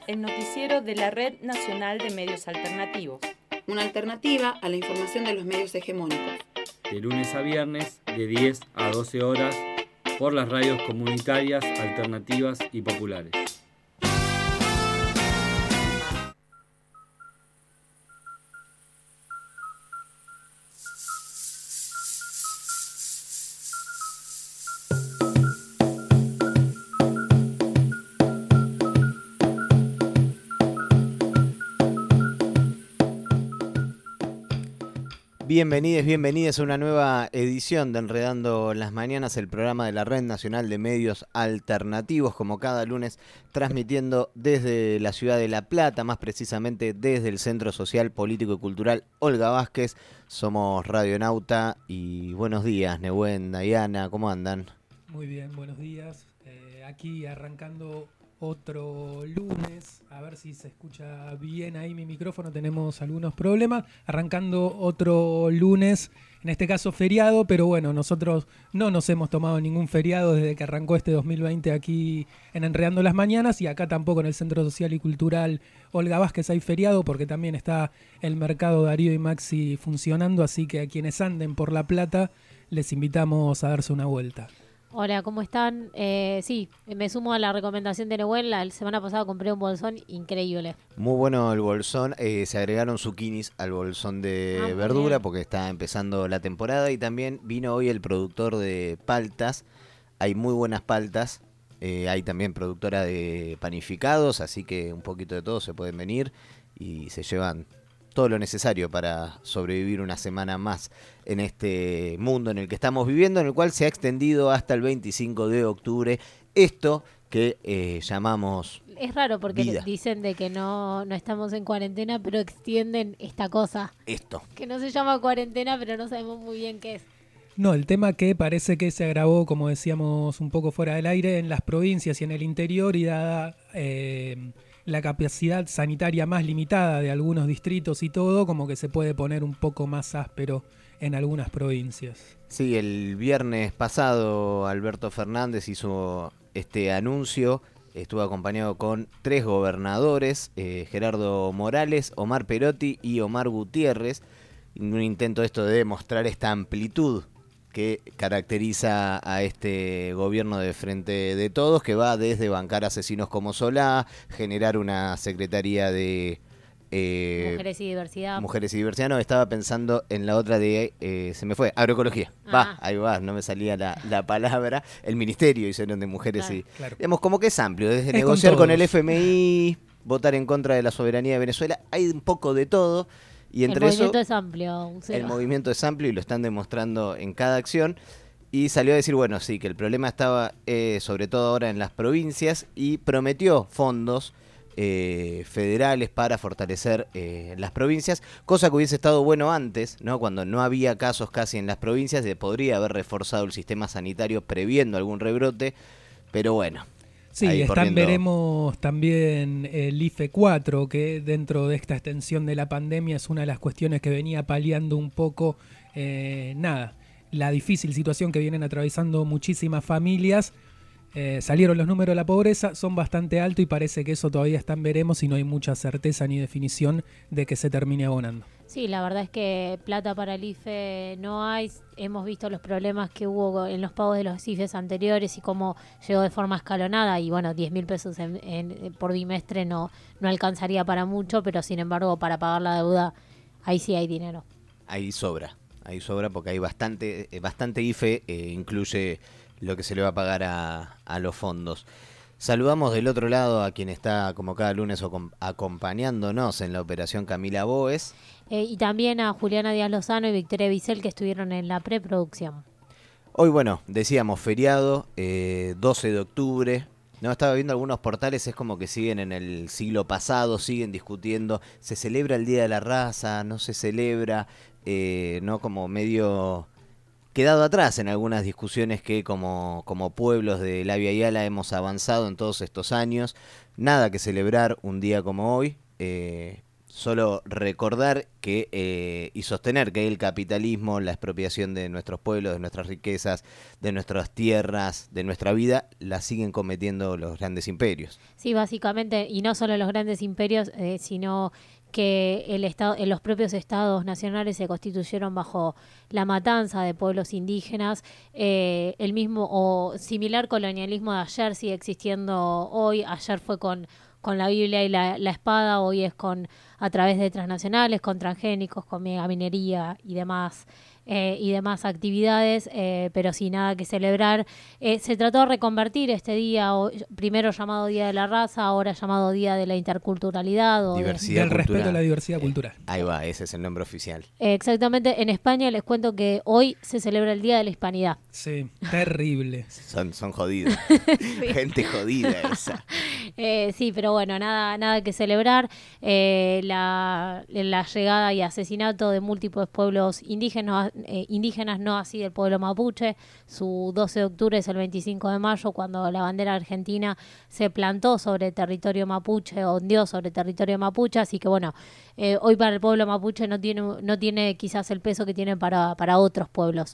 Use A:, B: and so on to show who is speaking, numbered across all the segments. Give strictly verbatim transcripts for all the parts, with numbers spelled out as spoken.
A: el noticiero de la Red Nacional de Medios Alternativos.
B: Una alternativa a la información de los medios hegemónicos.
C: De lunes a viernes, de diez a doce horas, por las radios comunitarias, alternativas y populares.
D: Bienvenidos, bienvenidas a una nueva edición de Enredando las Mañanas, el programa de la Red Nacional de Medios Alternativos, como cada lunes, transmitiendo desde la ciudad de La Plata, más precisamente desde el Centro Social, Político y Cultural Olga Vázquez. Somos Radionauta y buenos días, Nehuen, Diana, ¿cómo andan?
E: Muy bien, buenos días. Eh, aquí arrancando otro lunes, a ver si se escucha bien ahí mi micrófono, tenemos algunos problemas, arrancando otro lunes, en este caso feriado, pero bueno, nosotros no nos hemos tomado ningún feriado desde que arrancó este dos mil veinte aquí en Enredando las Mañanas, y acá tampoco en el Centro Social y Cultural Olga Vázquez hay feriado, porque también está el mercado Darío y Maxi funcionando, así que a quienes anden por La Plata les invitamos a darse una vuelta.
F: Hola, ¿cómo están? Eh, sí, me sumo a la recomendación de Nehuen. La semana pasada compré un bolsón increíble.
D: Muy bueno el bolsón, eh, se agregaron zucchinis al bolsón de
F: Ah,
D: verdura
F: bien.
D: porque está empezando la temporada, y también vino hoy el productor de paltas. Hay muy buenas paltas, eh, hay también productora de panificados, así que un poquito de todo se pueden venir y se llevan todo lo necesario para sobrevivir una semana más en este mundo en el que estamos viviendo, en el cual se ha extendido hasta el veinticinco de octubre esto que eh, llamamos
F: Es raro porque
D: vida.
F: dicen de que no, no estamos en cuarentena, pero extienden esta cosa.
D: Esto.
F: Que no se llama cuarentena, pero no sabemos muy bien qué es.
E: No, el tema que parece que se agravó, como decíamos un poco fuera del aire, en las provincias y en el interior, y dada eh, la capacidad sanitaria más limitada de algunos distritos y todo, como que se puede poner un poco más áspero en algunas provincias.
D: Sí, el viernes pasado Alberto Fernández hizo este anuncio, estuvo acompañado con tres gobernadores, eh, Gerardo Morales, Omar Perotti y Omar Gutiérrez, en un intento esto de demostrar esta amplitud que caracteriza a este gobierno de Frente de Todos, que va desde bancar asesinos como Solá, generar una secretaría de eh,
F: Mujeres y diversidad.
D: Mujeres y diversidad. No, estaba pensando en la otra de, eh, se me fue, agroecología.
F: Ah.
D: Va, ahí va, no me salía la, la palabra. El ministerio hicieron de mujeres.
F: Claro.
D: Y,
E: Claro.
D: digamos, como que es amplio, desde
E: Es
D: negociar
E: con
D: con, el
E: todos.
D: F M I, votar en contra de la soberanía de Venezuela, hay un poco de todo. Y entre
F: el
D: eso,
F: movimiento es amplio. Seba.
D: el movimiento es amplio y lo están demostrando en cada acción. Y salió a decir, bueno, sí, que el problema estaba eh, sobre todo ahora en las provincias, y prometió fondos eh, federales para fortalecer eh, las provincias, cosa que hubiese estado bueno antes, ¿no? Cuando no había casos casi en las provincias, se podría haber reforzado el sistema sanitario previendo algún rebrote, pero bueno.
E: Sí,
D: ahí
E: están,
D: corriendo.
E: veremos también el I F E cuatro, que dentro de esta extensión de la pandemia es una de las cuestiones que venía paliando un poco, eh, nada, la difícil situación que vienen atravesando muchísimas familias. Eh, salieron los números de la pobreza, son bastante altos, y parece que eso todavía está en veremos y no hay mucha certeza ni definición de que se termine abonando.
F: Sí, la verdad es que plata para el I F E no hay. Hemos visto los problemas que hubo en los pagos de los I F Es anteriores y cómo llegó de forma escalonada, y bueno, diez mil pesos en, en, por bimestre no, no alcanzaría para mucho, pero sin embargo para pagar la deuda ahí sí hay dinero.
D: Ahí sobra, ahí sobra porque hay bastante, eh, bastante I F E, eh, incluye lo que se le va a pagar a, a los fondos. Saludamos del otro lado a quien está como cada lunes acompañándonos en la operación, Camila Bóez.
F: Eh, y también a Juliana Díaz Lozano y Victoria Bisel, que estuvieron en la preproducción.
D: Hoy, bueno, decíamos feriado, eh, doce de octubre. No, estaba viendo algunos portales, es como que siguen en el siglo pasado, siguen discutiendo, se celebra el Día de la Raza, no se celebra, eh, no, como medio quedado atrás en algunas discusiones que como, como pueblos de la Via Yala hemos avanzado en todos estos años. Nada que celebrar un día como hoy, eh, solo recordar que eh, y sostener que el capitalismo, la expropiación de nuestros pueblos, de nuestras riquezas, de nuestras tierras, de nuestra vida, la siguen cometiendo los grandes imperios.
F: Sí, básicamente, y no solo los grandes imperios, eh, sino que el estado, eh, los propios estados nacionales se constituyeron bajo la matanza de pueblos indígenas. Eh, el mismo o similar colonialismo de ayer sigue existiendo hoy. Ayer fue con con la Biblia y la, la espada, hoy es con a través de transnacionales, con transgénicos, con megaminería y demás eh, y demás actividades, eh, pero sin nada que celebrar. Eh, se trató de reconvertir este día, o, primero llamado Día de la Raza, ahora llamado Día de la Interculturalidad. O
D: diversidad
E: del
D: cultural.
E: respeto a la diversidad cultural.
D: Eh, ahí va, ese es el nombre oficial.
F: Eh, exactamente, en España les cuento que hoy se celebra el Día de la Hispanidad.
E: Sí, terrible.
D: Son, son jodidos. Sí. Gente jodida esa.
F: Eh, sí, pero bueno, nada, nada que celebrar. Eh, la, la llegada y asesinato de múltiples pueblos indígenas, eh, indígenas, no así del pueblo mapuche. Su doce de octubre es el veinticinco de mayo, cuando la bandera argentina se plantó sobre territorio mapuche, ondeó sobre territorio mapuche. Así que bueno, eh, hoy para el pueblo mapuche no tiene, no tiene quizás el peso que tiene para, para otros pueblos.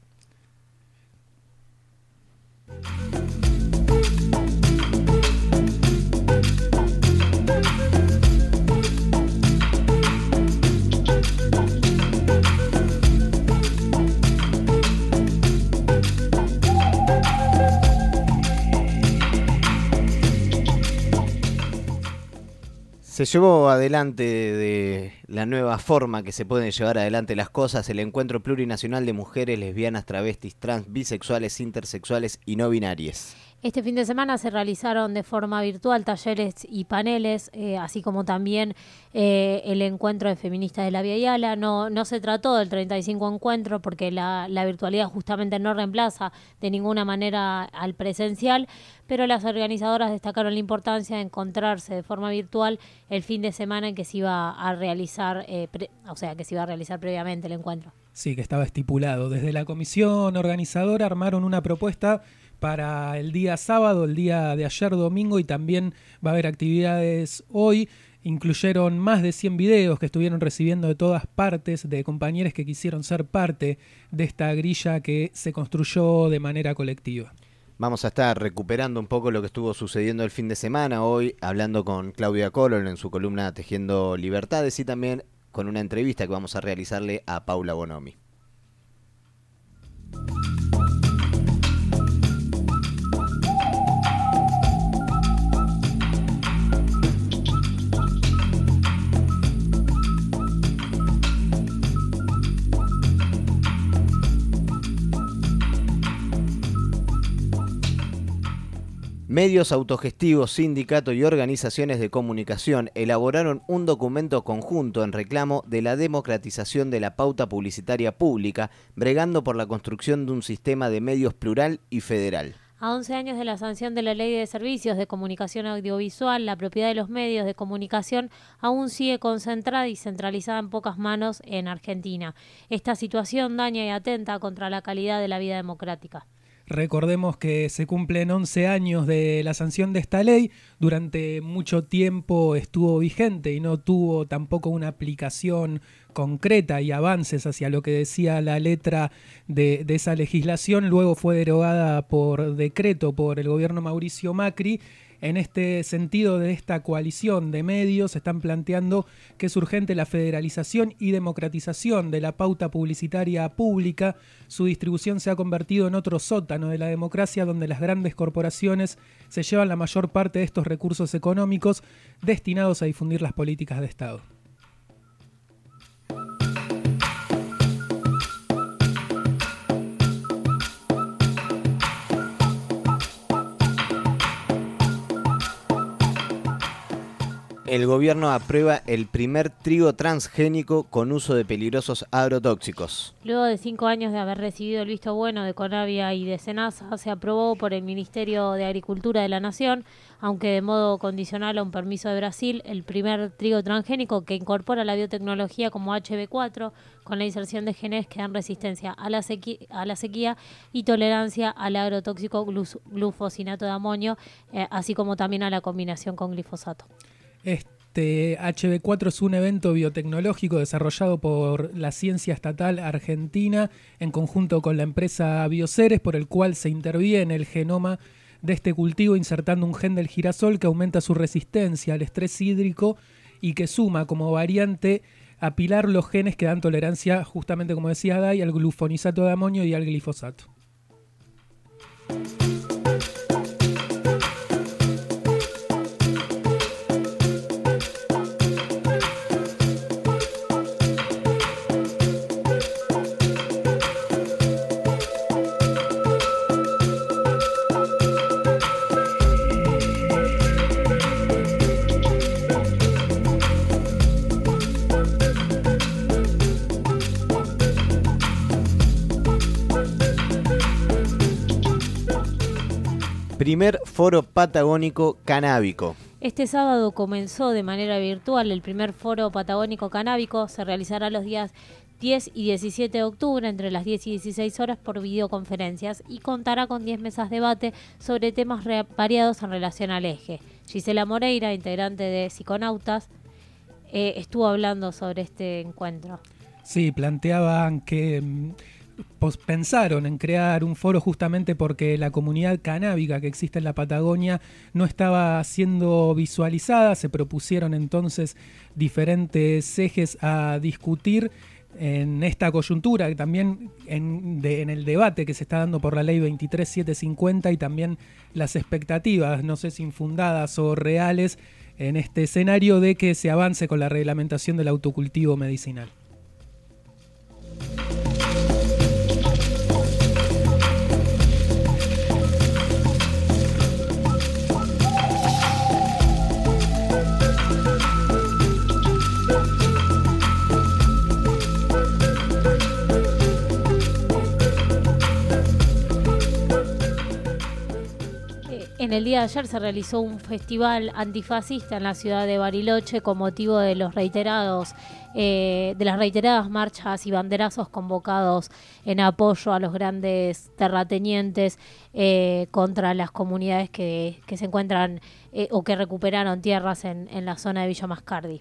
D: Se llevó adelante de la nueva forma que se pueden llevar adelante las cosas el Encuentro Plurinacional de Mujeres Lesbianas, Travestis, Trans, Bisexuales, Intersexuales y No Binarias.
F: Este fin de semana se realizaron de forma virtual talleres y paneles, eh, así como también eh, el encuentro de feministas de la Vía Yala. No, no se trató del treinta y cinco encuentro porque la, la virtualidad justamente no reemplaza de ninguna manera al presencial, pero las organizadoras destacaron la importancia de encontrarse de forma virtual el fin de semana en que se iba a realizar, eh, pre, o sea, que se iba a realizar previamente el encuentro.
E: Sí, que estaba estipulado. Desde la comisión organizadora armaron una propuesta para el día sábado, el día de ayer domingo, y también va a haber actividades hoy. Incluyeron más de cien videos que estuvieron recibiendo de todas partes, de compañeros que quisieron ser parte de esta grilla que se construyó de manera colectiva.
D: Vamos a estar recuperando un poco lo que estuvo sucediendo el fin de semana, hoy hablando con Claudia Colón en su columna Tejiendo Libertades, y también con una entrevista que vamos a realizarle a Paula Bonomi. Medios autogestivos, sindicatos y organizaciones de comunicación elaboraron un documento conjunto en reclamo de la democratización de la pauta publicitaria pública, bregando por la construcción de un sistema de medios plural y federal.
F: A once años de la sanción de la Ley de Servicios de Comunicación Audiovisual, la propiedad de los medios de comunicación aún sigue concentrada y centralizada en pocas manos en Argentina. Esta situación daña y atenta contra la calidad de la vida democrática.
E: Recordemos que se cumplen once años de la sanción de esta ley. Durante mucho tiempo estuvo vigente y no tuvo tampoco una aplicación concreta y avances hacia lo que decía la letra de, de esa legislación. Luego fue derogada por decreto por el gobierno Mauricio Macri. En este sentido, de esta coalición de medios están planteando que es urgente la federalización y democratización de la pauta publicitaria pública. Su distribución se ha convertido en otro sótano de la democracia, donde las grandes corporaciones se llevan la mayor parte de estos recursos económicos destinados a difundir las políticas de Estado.
D: El gobierno aprueba el primer trigo transgénico con uso de peligrosos agrotóxicos.
F: Luego de cinco años de haber recibido el visto bueno de Conavia y de Senasa, se aprobó por el Ministerio de Agricultura de la Nación, aunque de modo condicional a un permiso de Brasil, el primer trigo transgénico que incorpora la biotecnología como H B cuatro, con la inserción de genes que dan resistencia a la sequía, a la sequía y tolerancia al agrotóxico glufosinato de amonio, eh, así como también a la combinación con glifosato.
E: Este H B cuatro es un evento biotecnológico desarrollado por la Ciencia Estatal Argentina en conjunto con la empresa Bioceres, por el cual se interviene en el genoma de este cultivo insertando un gen del girasol que aumenta su resistencia al estrés hídrico y que suma como variante apilar los genes que dan tolerancia, justamente como decía Dai, al glufonisato de amonio y al glifosato.
D: Primer foro patagónico canábico.
F: Este sábado comenzó de manera virtual el primer foro patagónico canábico. Se realizará los días diez y diecisiete de octubre entre las diez y dieciséis horas por videoconferencias y contará con diez mesas de debate sobre temas variados en relación al eje. Gisela Moreira, integrante de Psiconautas, eh, estuvo hablando sobre este encuentro.
E: Sí, planteaban que pues pensaron en crear un foro justamente porque la comunidad canábica que existe en la Patagonia no estaba siendo visualizada. Se propusieron entonces diferentes ejes a discutir en esta coyuntura, también en, de, en el debate que se está dando por la ley veintitrés mil setecientos cincuenta y también las expectativas, no sé si infundadas o reales, en este escenario de que se avance con la reglamentación del autocultivo medicinal.
F: En el día de ayer se realizó un festival antifascista en la ciudad de Bariloche con motivo de los reiterados, eh, de las reiteradas marchas y banderazos convocados en apoyo a los grandes terratenientes eh, contra las comunidades que, que se encuentran eh, o que recuperaron tierras en, en la zona de Villa Mascardi.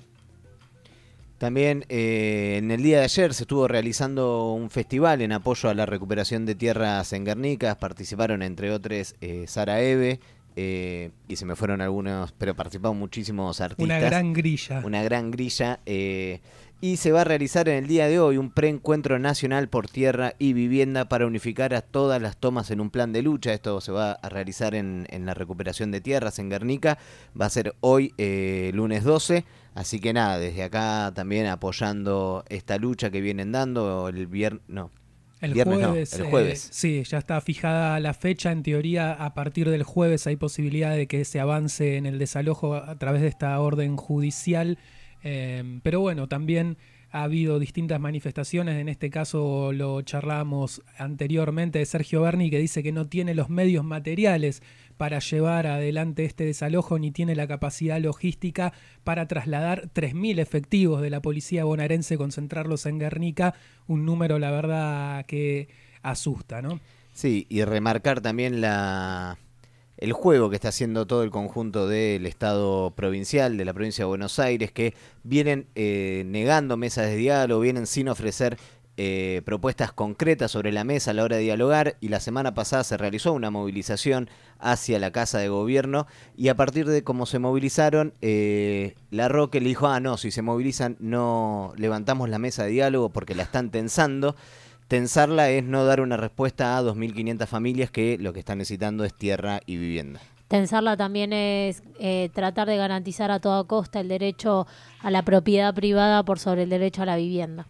D: También eh, en el día de ayer se estuvo realizando un festival en apoyo a la recuperación de tierras en Guernica. Participaron entre otros eh, Sara Eve eh, y se me fueron algunos, pero participaron muchísimos artistas.
E: Una gran grilla.
D: Una gran grilla. Eh, y se va a realizar en el día de hoy un preencuentro nacional por tierra y vivienda para unificar a todas las tomas en un plan de lucha. Esto se va a realizar en, en la recuperación de tierras en Guernica. Va a ser hoy, eh, lunes doce. Así que nada, desde acá también apoyando esta lucha que vienen dando el viernes, no,
E: el
D: viernes
E: jueves,
D: no, el jueves.
E: Eh, sí, ya está fijada la fecha. En teoría, a partir del jueves hay posibilidad de que se avance en el desalojo a través de esta orden judicial. Eh, pero bueno, también ha habido distintas manifestaciones. En este caso lo charlábamos anteriormente de Sergio Berni, que dice que no tiene los medios materiales para llevar adelante este desalojo, ni tiene la capacidad logística para trasladar tres mil efectivos de la policía bonaerense, concentrarlos en Guernica, un número, la verdad, que asusta, ¿no?
D: Sí, y remarcar también la el juego que está haciendo todo el conjunto del Estado provincial, de la provincia de Buenos Aires, que vienen eh, negando mesas de diálogo, vienen sin ofrecer Eh, propuestas concretas sobre la mesa a la hora de dialogar, y la semana pasada se realizó una movilización hacia la Casa de Gobierno, y a partir de cómo se movilizaron, eh, Larroque le dijo, ah no, si se movilizan no levantamos la mesa de diálogo porque la están tensando. Tensarla es no dar una respuesta a dos mil quinientas familias que lo que están necesitando es tierra y vivienda.
F: Tensarla también es eh, tratar de garantizar a toda costa el derecho a la propiedad privada por sobre el derecho a la vivienda.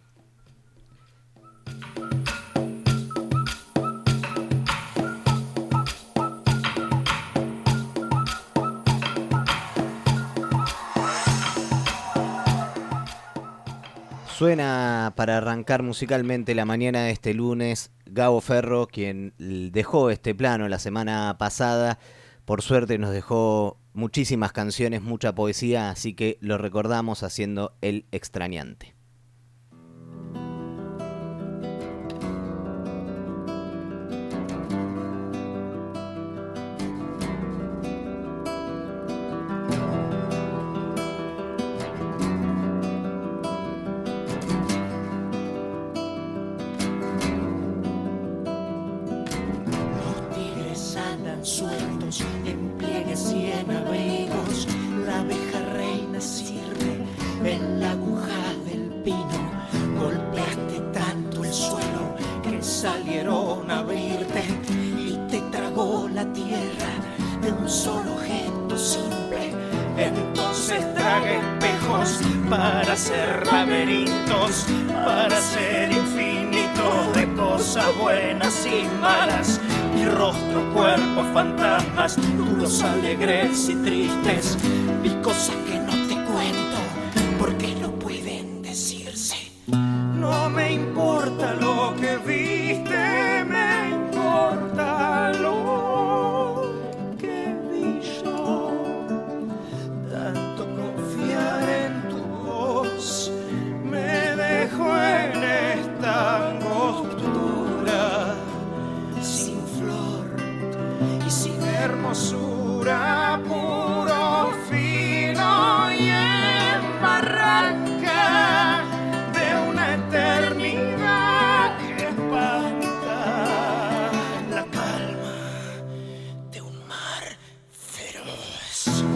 D: Suena para arrancar musicalmente la mañana de este lunes Gabo Ferro, quien dejó este plano la semana pasada. Por suerte nos dejó muchísimas canciones, mucha poesía, así que lo recordamos haciendo El Extrañante.
G: en pliegues y en abrigos. La abeja reina sirve en la aguja del pino. Golpeaste tanto el suelo que salieron a abrirte y te tragó la tierra de un solo gesto simple. Entonces traga espejos para hacer laberintos, para ser infinito de cosas buenas y malas. Mi rostro, cuerpo, fantasmas, duros, alegres y tristes. Vi cosas que no te cuento porque no pueden decirse. No me importa lo que viste, me importa lo que vi yo. Tanto confiar en tu voz me dejó en esta angostura, sin flor y sin hermosura, puro fino y en barranca de una eternidad que espanta la calma de un mar feroz.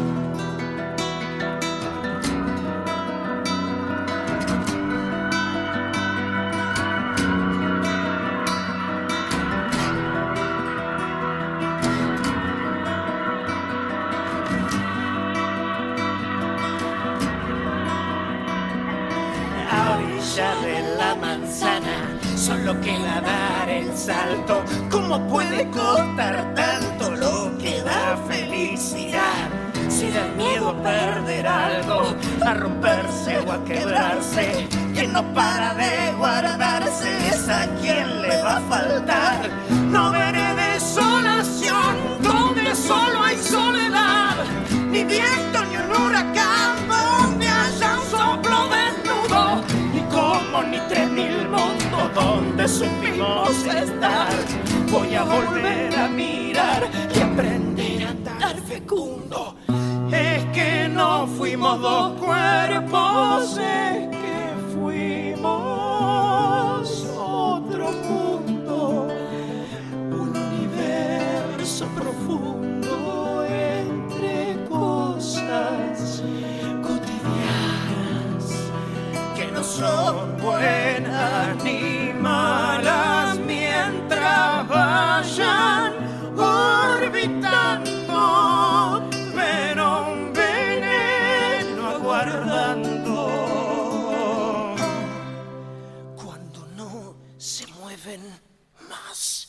G: De la manzana, solo queda dar el salto. ¿Cómo puede costar tanto lo que da felicidad? Si da miedo a perder algo, a romperse o a quebrarse, quien no para de guardarse es a quien le va a faltar. No veré desolación donde solo hay soledad, ni viento ni un huracán donde haya un soplo desnudo, como ni tres mil mundos donde supimos estar. Voy a volver a mirar y aprender a andar fecundo. Es que no fuimos dos cuerpos, es que fuimos otro mundo, un universo profundo entre cosas cotidianas que no son buenas ni malas mientras vayan orbitando, pero un veneno aguardando cuando no se mueven más.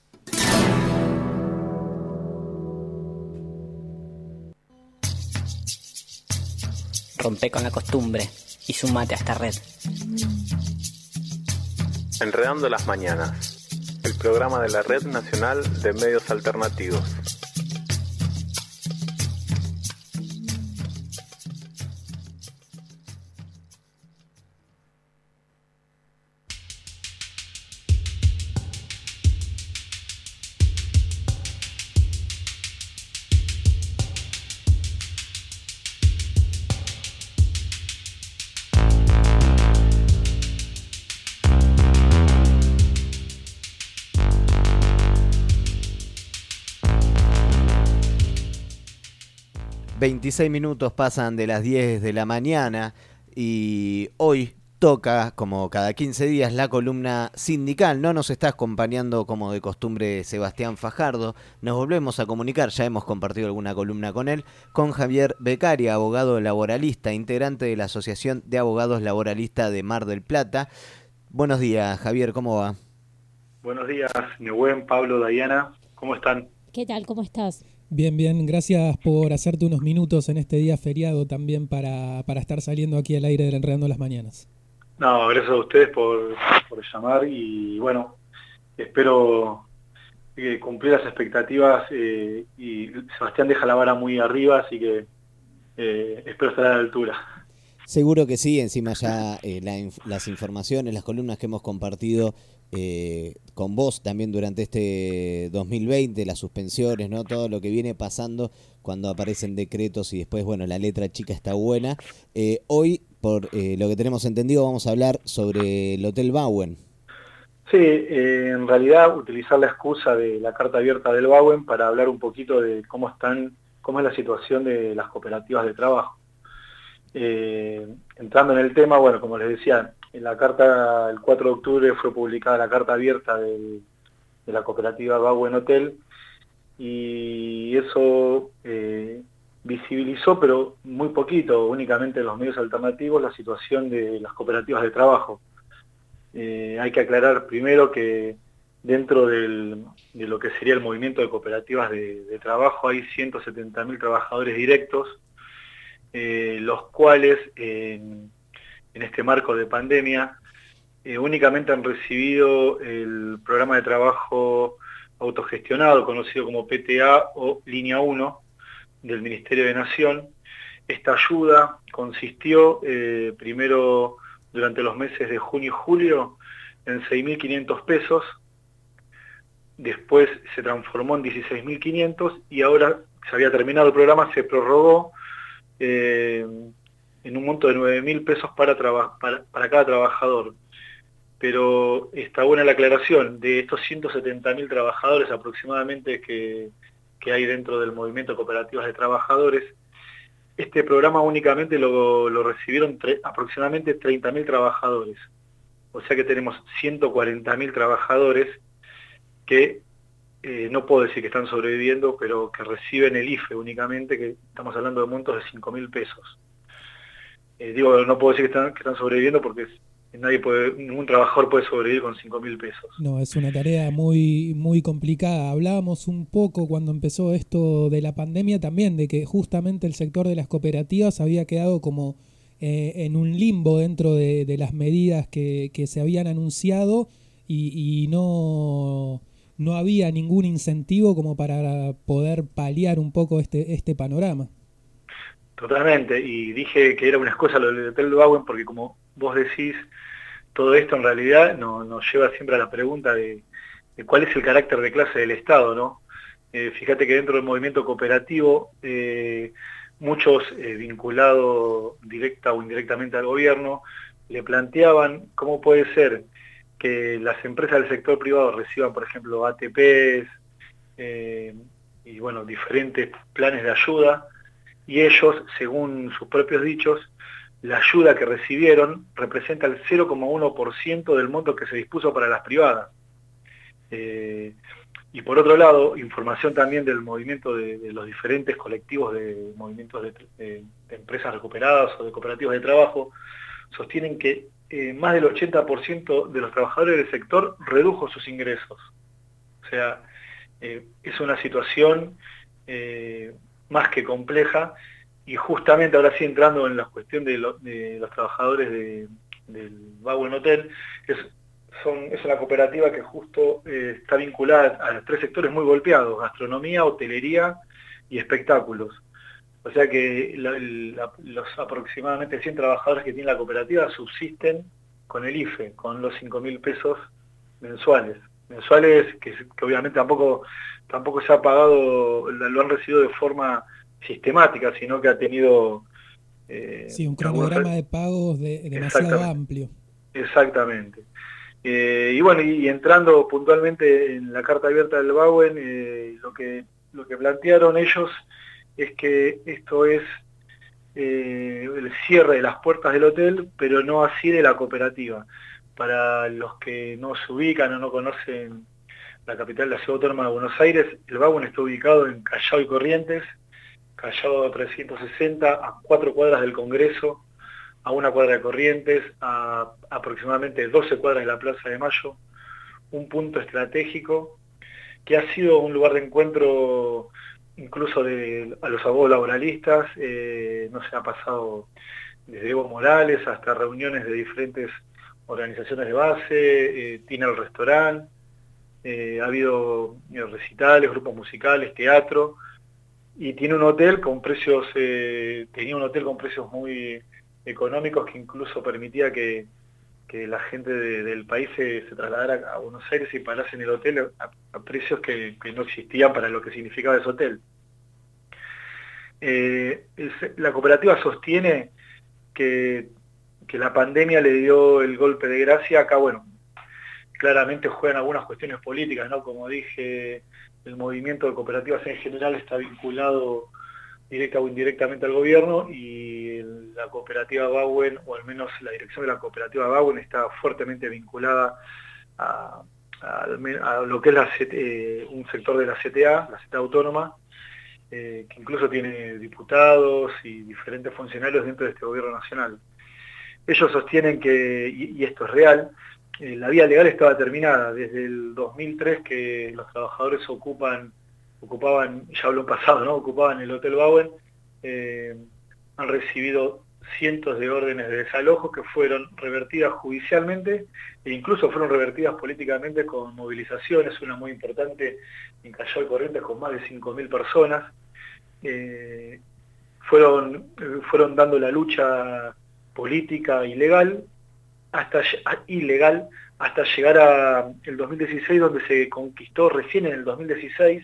H: Rompe con la costumbre y sumate a esta red.
I: Enredando las Mañanas, el programa de la Red Nacional de Medios Alternativos.
D: veintiséis minutos pasan de las diez de la mañana y hoy toca, como cada quince días, la columna sindical. No nos está acompañando como de costumbre Sebastián Fajardo. Nos volvemos a comunicar, ya hemos compartido alguna columna con él, con Javier Beccaria, abogado laboralista, integrante de la Asociación de Abogados Laboralistas de Mar del Plata. Buenos días, Javier, ¿cómo va?
J: Buenos días, Nehuen, Pablo, Dayana, ¿cómo están?
F: ¿Qué tal? ¿Cómo estás?
E: Bien, bien. Gracias por hacerte unos minutos en este día feriado también para, para estar saliendo aquí al aire de Enredando las Mañanas.
J: No, gracias a ustedes por, por llamar y bueno, espero eh, cumplir las expectativas eh, y Sebastián deja la vara muy arriba, así que eh, espero estar a la altura.
D: Seguro que sí, encima ya eh, la, las informaciones, las columnas que hemos compartido eh, con vos también durante este dos mil veinte, las suspensiones, ¿no? Todo lo que viene pasando cuando aparecen decretos y después, bueno, la letra chica está buena. Eh, hoy, por eh, lo que tenemos entendido, vamos a hablar sobre el Hotel Bauen.
J: Sí, eh, en realidad utilizar la excusa de la carta abierta del BAUEN para hablar un poquito de cómo están, cómo es la situación de las cooperativas de trabajo. Eh, entrando en el tema, bueno, como les decía, en la carta, el cuatro de octubre fue publicada la carta abierta del, de la cooperativa BAUEN Hotel, y eso eh, visibilizó, pero muy poquito, únicamente en los medios alternativos, la situación de las cooperativas de trabajo. Eh, hay que aclarar primero que dentro del, de lo que sería el movimiento de cooperativas de, de trabajo hay ciento setenta mil trabajadores directos, eh, los cuales eh, en este marco de pandemia eh, únicamente han recibido el programa de trabajo autogestionado, conocido como P T A o Línea uno del Ministerio de Nación. Esta ayuda consistió eh, primero durante los meses de junio y julio en seis mil quinientos pesos, después se transformó en dieciséis mil quinientos y ahora se había terminado el programa, se prorrogó eh, en un monto de nueve mil pesos para, para, para cada trabajador. Pero está buena la aclaración, de estos ciento setenta mil trabajadores aproximadamente que, que hay dentro del movimiento de cooperativas de trabajadores, este programa únicamente lo, lo recibieron tre, aproximadamente treinta mil trabajadores. O sea que tenemos ciento cuarenta mil trabajadores que, eh, no puedo decir que están sobreviviendo, pero que reciben el I F E únicamente, que estamos hablando de montos de cinco mil pesos. Eh, digo, no puedo decir que están, que están sobreviviendo porque nadie puede, ningún trabajador puede sobrevivir con cinco mil pesos.
E: No, es una tarea muy, muy complicada. Hablábamos un poco cuando empezó esto de la pandemia también, de que justamente el sector de las cooperativas había quedado como eh, en un limbo dentro de, de las medidas que, que se habían anunciado y, y no, no había ningún incentivo como para poder paliar un poco este, este panorama.
J: Totalmente, y dije que era una excusa lo del Hotel BAUEN porque, como vos decís, todo esto en realidad nos, nos lleva siempre a la pregunta de, de cuál es el carácter de clase del Estado, ¿no? Eh, fíjate que dentro del movimiento cooperativo, eh, muchos eh, vinculados directa o indirectamente al gobierno, le planteaban cómo puede ser que las empresas del sector privado reciban, por ejemplo, A T Pes eh, y bueno, diferentes planes de ayuda, y ellos, según sus propios dichos, la ayuda que recibieron representa el cero coma uno por ciento del monto que se dispuso para las privadas. Eh, y por otro lado, información también del movimiento de, de los diferentes colectivos de movimientos de, de, de empresas recuperadas o de cooperativas de trabajo, sostienen que eh, más del ochenta por ciento de los trabajadores del sector redujo sus ingresos. O sea, eh, es una situación eh, más que compleja. Y justamente ahora sí, entrando en la cuestión de, lo, de los trabajadores de, del BAUEN Hotel, es, son, es una cooperativa que justo eh, está vinculada a los tres sectores muy golpeados: gastronomía, hotelería y espectáculos. O sea que la, la, los aproximadamente cien trabajadores que tiene la cooperativa subsisten con el I F E, con los cinco mil pesos mensuales. Mensuales que, que obviamente tampoco, tampoco se ha pagado, lo han recibido de forma sistemática, sino que ha tenido...
E: Eh, sí, un cronograma de pagos de, demasiado amplio.
J: Exactamente. Eh, y bueno, y, y entrando puntualmente en la carta abierta del BAUEN, eh, lo que lo que plantearon ellos es que esto es eh, el cierre de las puertas del hotel, pero no así de la cooperativa. Para los que no se ubican o no conocen la capital de la Ciudad Autónoma de Buenos Aires, el BAUEN está ubicado en Callao y Corrientes, Callao trescientos sesenta, a cuatro cuadras del Congreso, a una cuadra de Corrientes, a aproximadamente doce cuadras de la Plaza de Mayo, un punto estratégico que ha sido un lugar de encuentro incluso de a los abogados laboralistas. Eh, no se ha pasado desde Evo Morales hasta reuniones de diferentes organizaciones de base, eh, tiene el restaurante, eh, ha habido eh, recitales, grupos musicales, teatro, y tiene un hotel con precios, eh, tenía un hotel con precios muy económicos que incluso permitía que, que la gente de, del país se, se trasladara a Buenos Aires y parase en el hotel a, a precios que, que no existían para lo que significaba ese hotel. Eh, el, la cooperativa sostiene que, que la pandemia le dio el golpe de gracia. Acá, bueno, claramente juegan algunas cuestiones políticas, ¿no? Como dije, el movimiento de cooperativas en general está vinculado directa o indirectamente al gobierno, y la cooperativa Bauen, o al menos la dirección de la cooperativa Bauen, está fuertemente vinculada a, a, a lo que es la, eh, un sector de la C T A, la C T A autónoma, eh, que incluso tiene diputados y diferentes funcionarios dentro de este gobierno nacional. Ellos sostienen que, y, y esto es real, eh, la vía legal estaba terminada desde el dos mil tres, que los trabajadores ocupan ocupaban, ya hablo en pasado, ¿no? Ocupaban el Hotel Bauen, eh, han recibido cientos de órdenes de desalojo que fueron revertidas judicialmente e incluso fueron revertidas políticamente con movilizaciones, una muy importante en Callao y Corrientes con más de cinco mil personas. Eh, fueron, fueron dando la lucha política y legal hasta, ilegal hasta llegar a el dos mil dieciséis, donde se conquistó recién en el dos mil dieciséis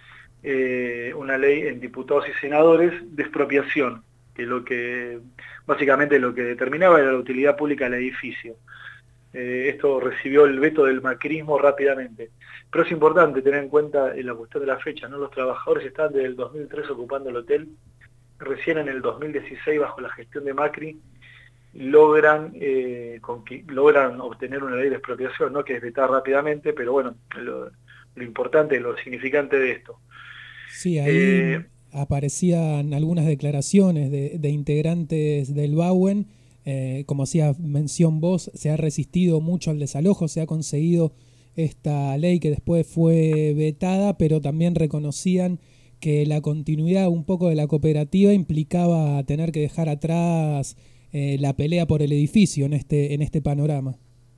J: Eh, una ley en diputados y senadores de expropiación, que lo que básicamente lo que determinaba era la utilidad pública del edificio. Eh, esto recibió el veto del macrismo rápidamente. Pero es importante tener en cuenta en la cuestión de la fecha, ¿no? Los trabajadores estaban desde el dos mil tres ocupando el hotel, recién en el dos mil dieciséis, bajo la gestión de Macri, logran, eh, logran obtener una ley de expropiación, ¿no? Que es vetada rápidamente, pero bueno, lo, lo importante, lo significante de esto.
E: Sí, ahí eh, aparecían algunas declaraciones de, de integrantes del Bauen, eh, como hacía mención vos, se ha resistido mucho al desalojo, se ha conseguido esta ley que después fue vetada, pero también reconocían que la continuidad un poco de la cooperativa implicaba tener que dejar atrás eh, la pelea por el edificio en este, en este panorama.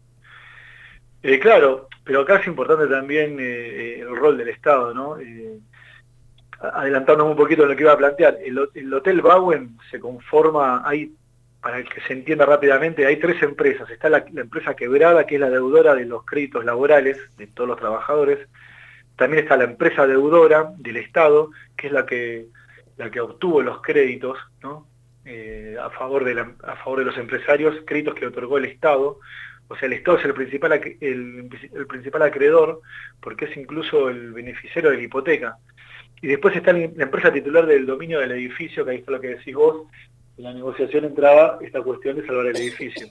J: Eh, claro, pero acá es importante también eh, el rol del Estado, ¿no? Eh, adelantándonos un poquito en lo que iba a plantear, el, el Hotel Bauen se conforma, hay, para que se entienda rápidamente, hay tres empresas. Está la, la empresa quebrada, que es la deudora de los créditos laborales de todos los trabajadores. También está la empresa deudora del Estado, que es la que, la que obtuvo los créditos, ¿no? eh, a, favor de la, a favor de los empresarios, créditos que otorgó el Estado. O sea, el Estado es el principal, el, el principal acreedor, porque es incluso el beneficiario de la hipoteca. Y después está la empresa titular del dominio del edificio, que ahí está lo que decís vos, en la negociación entraba esta cuestión de salvar el edificio.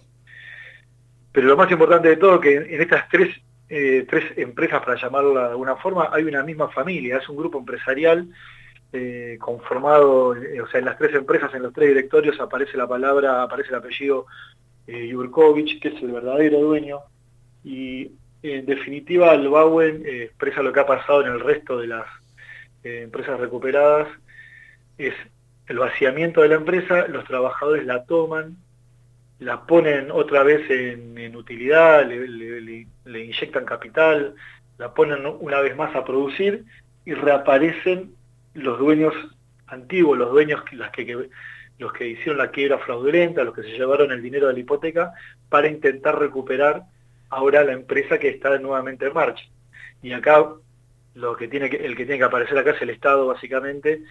J: Pero lo más importante de todo, que en estas tres, eh, tres empresas, para llamarla de alguna forma, hay una misma familia, es un grupo empresarial eh, conformado, eh, o sea, en las tres empresas, en los tres directorios aparece la palabra, aparece el apellido eh, Yurkovich, que es el verdadero dueño, y en definitiva el Bauen eh, expresa lo que ha pasado en el resto de las Eh, empresas recuperadas, es el vaciamiento de la empresa, los trabajadores la toman, la ponen otra vez en, en utilidad, le, le, le, le inyectan capital, la ponen una vez más a producir y reaparecen los dueños antiguos, los dueños las que, que, los que hicieron la quiebra fraudulenta, los que se llevaron el dinero de la hipoteca, para intentar recuperar ahora la empresa que está nuevamente en marcha. Y acá Lo que tiene que, el que tiene que aparecer acá es el Estado, básicamente,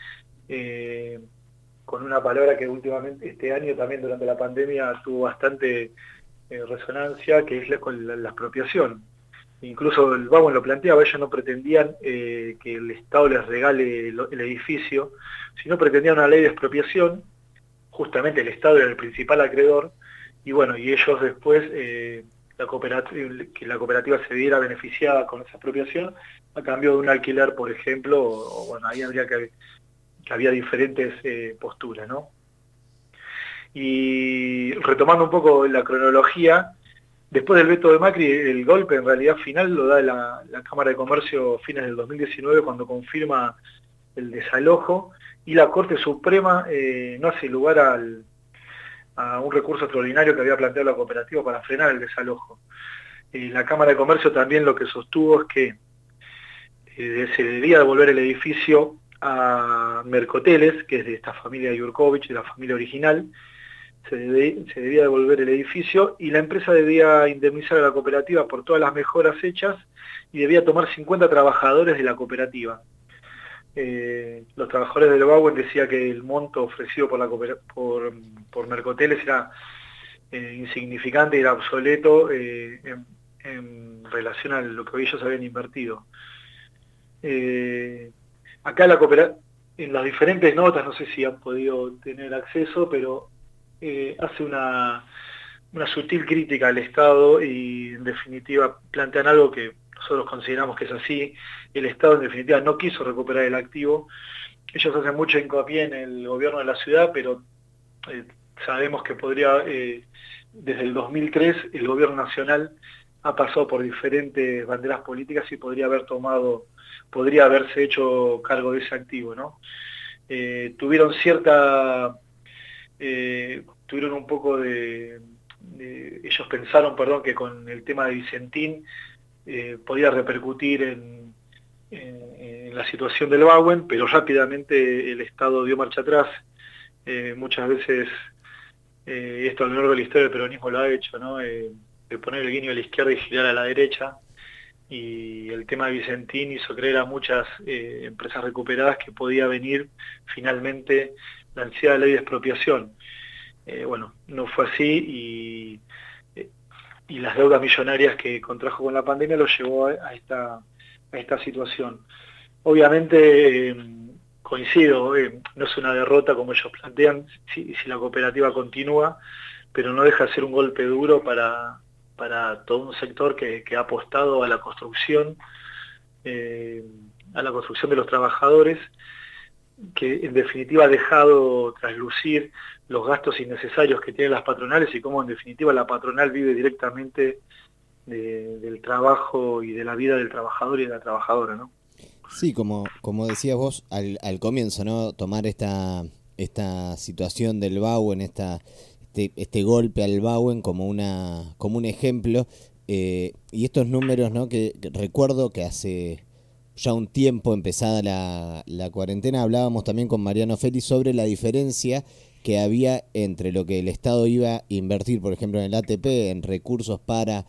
J: eh, con una palabra que últimamente, este año también durante la pandemia, tuvo bastante eh, resonancia, que es la, la, la expropiación. Incluso el Bauen lo planteaba, ellos no pretendían eh, que el Estado les regale el, el edificio, sino pretendían una ley de expropiación. Justamente el Estado era el principal acreedor, y bueno, y ellos después, eh, la cooperativa, que la cooperativa se viera beneficiada con esa expropiación, a cambio de un alquiler, por ejemplo, o, bueno, ahí habría que, que había diferentes eh, posturas, ¿no? Y retomando un poco la cronología, después del veto de Macri, el golpe en realidad final lo da la, la Cámara de Comercio fines del dos mil diecinueve, cuando confirma el desalojo, y la Corte Suprema eh, no hace lugar al, a un recurso extraordinario que había planteado la cooperativa para frenar el desalojo. Eh, la Cámara de Comercio también lo que sostuvo es que eh, se debía devolver el edificio a Mercoteles, que es de esta familia Yurkovich, de la familia original. Se, debe, se debía devolver el edificio y la empresa debía indemnizar a la cooperativa por todas las mejoras hechas y debía tomar cincuenta trabajadores de la cooperativa. Eh, los trabajadores del Bauen decían que el monto ofrecido por, la por, por Mercoteles era eh, insignificante y era obsoleto eh, en, en relación a lo que ellos habían invertido. Eh, acá la cooperativa, en las diferentes notas, no sé si han podido tener acceso, pero eh, hace una, una sutil crítica al Estado y en definitiva plantean algo que nosotros consideramos que es así. El Estado en definitiva no quiso recuperar el activo. Ellos hacen mucho hincapié en el gobierno de la ciudad, pero eh, sabemos que podría, eh, desde el dos mil tres, el gobierno nacional ha pasado por diferentes banderas políticas y podría haber tomado, podría haberse hecho cargo de ese activo, ¿no? Eh, tuvieron cierta, eh, tuvieron un poco de, de, ellos pensaron, perdón, que con el tema de Vicentín eh, podía repercutir en, en, en la situación del Bauen, pero rápidamente el Estado dio marcha atrás. Eh, muchas veces, eh, esto a lo largo de la historia del peronismo lo ha hecho, ¿no? Eh, de poner el guiño a la izquierda y girar a la derecha, y el tema de Vicentín hizo creer a muchas eh, empresas recuperadas que podía venir finalmente la ansiada ley de expropiación. Eh, bueno, no fue así, y, eh, y las deudas millonarias que contrajo con la pandemia lo llevó a, a, esta, a esta situación. Obviamente, eh, coincido, eh, no es una derrota como ellos plantean, si, si la cooperativa continúa, pero no deja de ser un golpe duro para... para todo un sector que, que ha apostado a la construcción, eh, a la construcción de los trabajadores, que en definitiva ha dejado traslucir los gastos innecesarios que tienen las patronales y cómo en definitiva la patronal vive directamente de, del trabajo y de la vida del trabajador y de la trabajadora, ¿no?
D: Sí, como, como decías vos al, al comienzo, ¿no? Tomar esta, esta situación del Bauen, esta... Este, este golpe al Bauen como una como un ejemplo, eh, y estos números, ¿no? que, que recuerdo que hace ya un tiempo, empezada la, la cuarentena, hablábamos también con Mariano Félix sobre la diferencia que había entre lo que el Estado iba a invertir, por ejemplo, en el A T P, en recursos para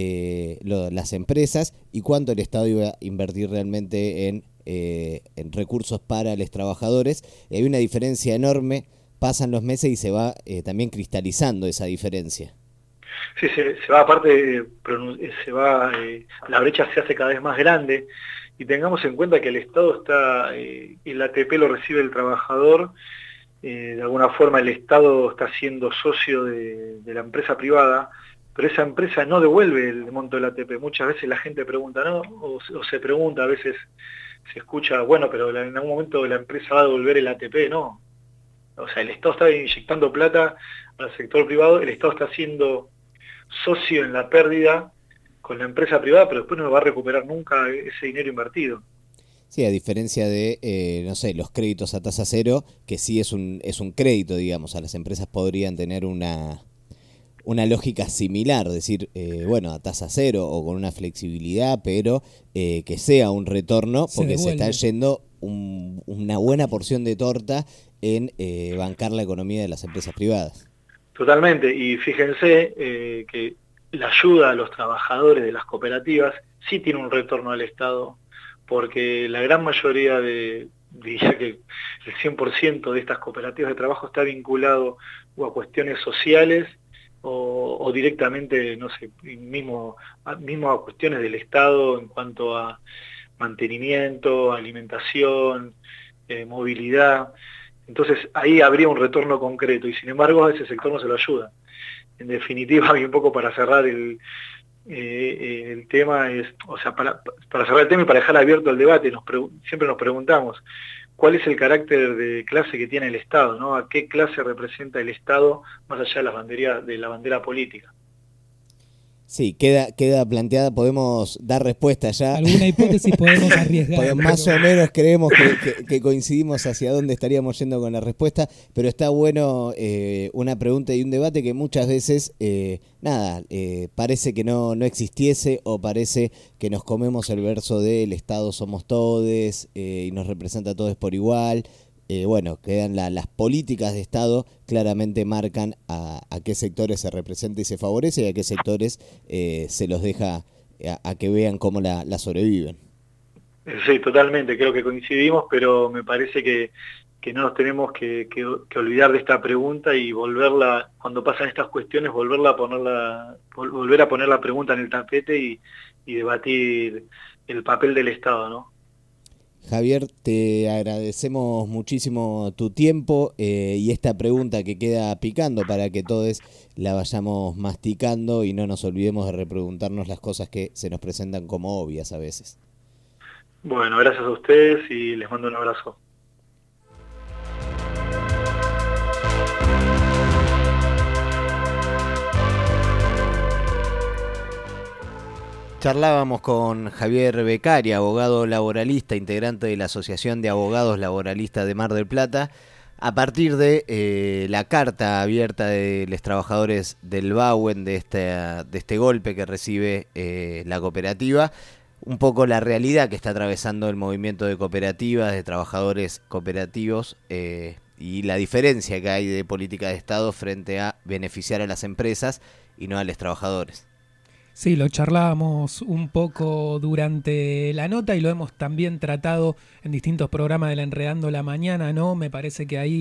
D: eh, lo, las empresas, y cuánto el Estado iba a invertir realmente en, eh, en recursos para los trabajadores. Y hay una diferencia enorme. Pasan los meses y se va eh, también cristalizando esa diferencia.
J: Sí, se, se va aparte, se va, eh, la brecha se hace cada vez más grande, y tengamos en cuenta que el Estado está, eh, el A T P lo recibe el trabajador, eh, de alguna forma el Estado está siendo socio de, de la empresa privada, pero esa empresa no devuelve el monto del A T P. Muchas veces la gente pregunta, ¿no? O, o se pregunta, a veces se escucha, bueno, pero en algún momento la empresa va a devolver el A T P, no. O sea, el Estado está inyectando plata al sector privado, el Estado está siendo socio en la pérdida con la empresa privada, pero después no va a recuperar nunca ese dinero invertido.
D: Sí, a diferencia de, eh, no sé, los créditos a tasa cero, que sí es un es un crédito, digamos, a las empresas podrían tener una, una lógica similar, decir, eh, bueno, a tasa cero o con una flexibilidad, pero eh, que sea un retorno, porque se, se está yendo un, una buena porción de torta en eh, bancar la economía de las empresas privadas.
J: Totalmente, y fíjense eh, que la ayuda a los trabajadores de las cooperativas sí tiene un retorno al Estado, porque la gran mayoría de, diría que el cien por ciento de estas cooperativas de trabajo está vinculado o a cuestiones sociales o, o directamente, no sé, mismo, mismo a cuestiones del Estado en cuanto a mantenimiento, alimentación, eh, movilidad. Entonces ahí habría un retorno concreto, y sin embargo a ese sector no se lo ayuda. En definitiva, y un poco para cerrar el, eh, el tema, es, o sea, para, para cerrar el tema y para dejar abierto el debate, nos siempre nos preguntamos cuál es el carácter de clase que tiene el Estado, ¿no? ¿A qué clase representa el Estado más allá de la bandera, de la bandera política?
D: Sí, queda queda planteada, podemos dar respuesta ya.
E: Alguna hipótesis podemos arriesgar.
D: Pero más pero... o menos creemos que, que, que coincidimos hacia dónde estaríamos yendo con la respuesta, pero está bueno eh, una pregunta y un debate que muchas veces, eh, nada, eh, parece que no, no existiese, o parece que nos comemos el verso de el Estado somos todes eh, y nos representa a todos por igual. Eh, bueno, quedan la, las políticas de Estado claramente marcan a, a qué sectores se representa y se favorece, y a qué sectores eh, se los deja a, a que vean cómo la, la sobreviven.
J: Sí, totalmente, creo que coincidimos, pero me parece que, que no nos tenemos que, que, que olvidar de esta pregunta y volverla, cuando pasan estas cuestiones, volverla a ponerla, vol, volver a poner la pregunta en el tapete y, y debatir el papel del Estado, ¿no?
D: Javier, te agradecemos muchísimo tu tiempo eh, y esta pregunta que queda picando para que todos la vayamos masticando y no nos olvidemos de repreguntarnos las cosas que se nos presentan como obvias a veces.
J: Bueno, gracias a ustedes y les mando un abrazo.
D: Charlábamos con Javier Becari, abogado laboralista, integrante de la Asociación de Abogados Laboralistas de Mar del Plata, a partir de eh, la carta abierta de los trabajadores del Bauen, de este, de este golpe que recibe eh, la cooperativa, un poco la realidad que está atravesando el movimiento de cooperativas, de trabajadores cooperativos, eh, y la diferencia que hay de política de Estado frente a beneficiar a las empresas y no a los trabajadores.
E: Sí, lo charlábamos un poco durante la nota y lo hemos también tratado en distintos programas de la Enredando la Mañana, ¿no? Me parece que ahí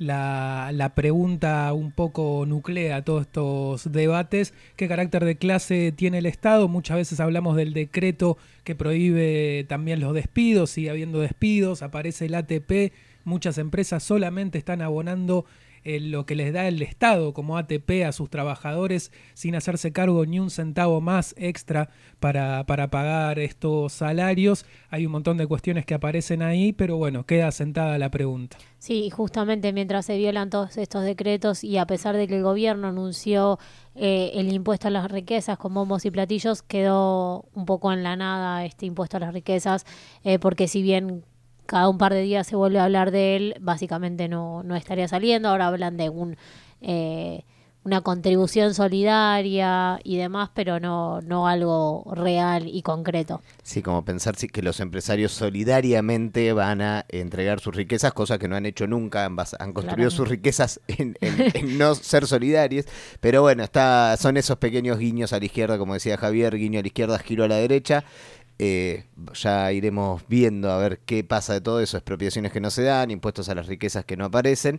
E: la, la pregunta un poco nuclea todos estos debates. ¿Qué carácter de clase tiene el Estado? Muchas veces hablamos del decreto que prohíbe también los despidos, sigue habiendo despidos, aparece el A T P, muchas empresas solamente están abonando Eh, lo que les da el Estado como A T P a sus trabajadores sin hacerse cargo ni un centavo más extra para, para pagar estos salarios. Hay un montón de cuestiones que aparecen ahí, pero bueno, queda sentada la pregunta.
F: Sí, justamente mientras se violan todos estos decretos y a pesar de que el gobierno anunció eh, el impuesto a las riquezas con bombos y platillos, quedó un poco en la nada este impuesto a las riquezas, eh, porque si bien cada un par de días se vuelve a hablar de él, básicamente no, no estaría saliendo. Ahora hablan de un eh, una contribución solidaria y demás, pero no, no algo real y concreto.
D: Sí, como pensar que los empresarios solidariamente van a entregar sus riquezas, cosa que no han hecho nunca, han, bas- han construido sus riquezas en, en, en no ser solidarios, pero bueno, está, son esos pequeños guiños a la izquierda, como decía Javier, guiño a la izquierda, giro a la derecha. Eh, ya iremos viendo a ver qué pasa de todo eso, expropiaciones que no se dan, impuestos a las riquezas que no aparecen.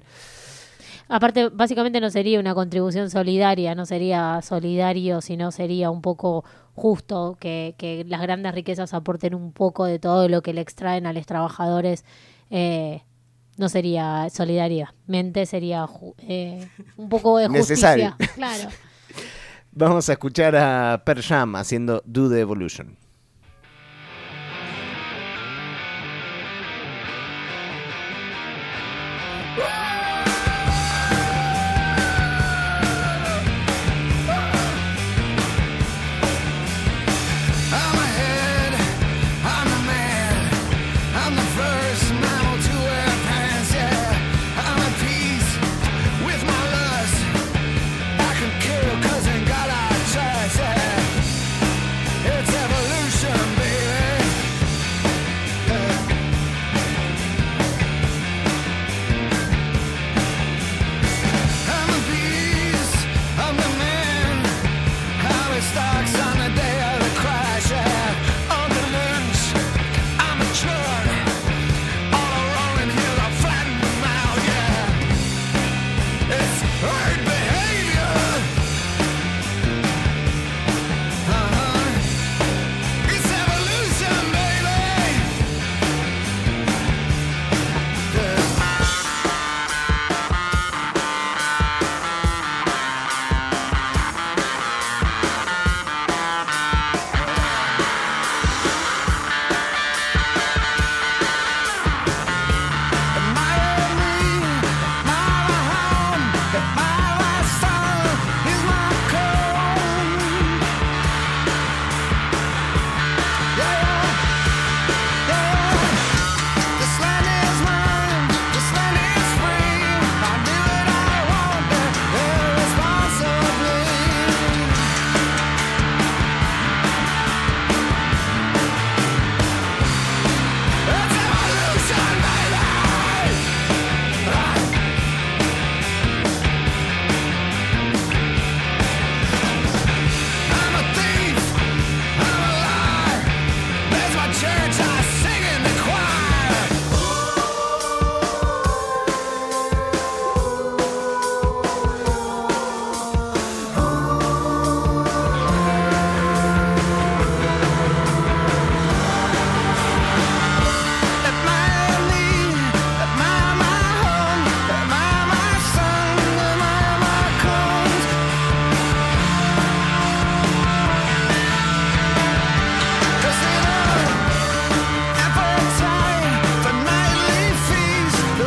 F: Aparte, básicamente no sería una contribución solidaria, no sería solidario, sino sería un poco justo que, que las grandes riquezas aporten un poco de todo lo que le extraen a los trabajadores. Eh, no sería solidariamente, sería eh, un poco de justicia.
D: Necesario.
F: Claro.
D: Vamos a escuchar a Pearl Jam haciendo Do the Evolution.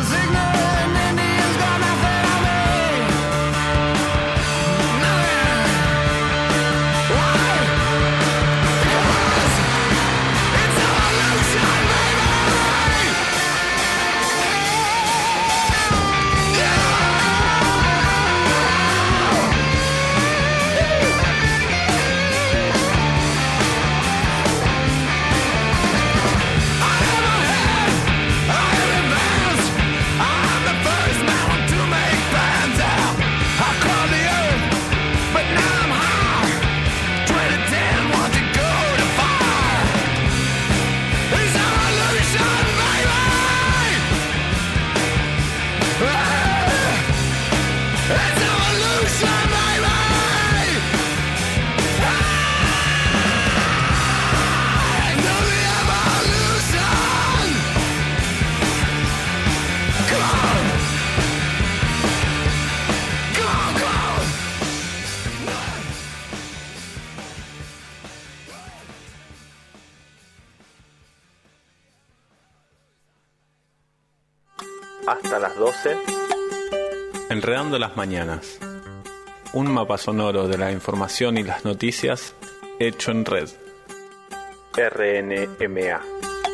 I: Hasta las doce, Enredando las Mañanas. Un mapa sonoro de la información y las noticias hecho en red. R N M A.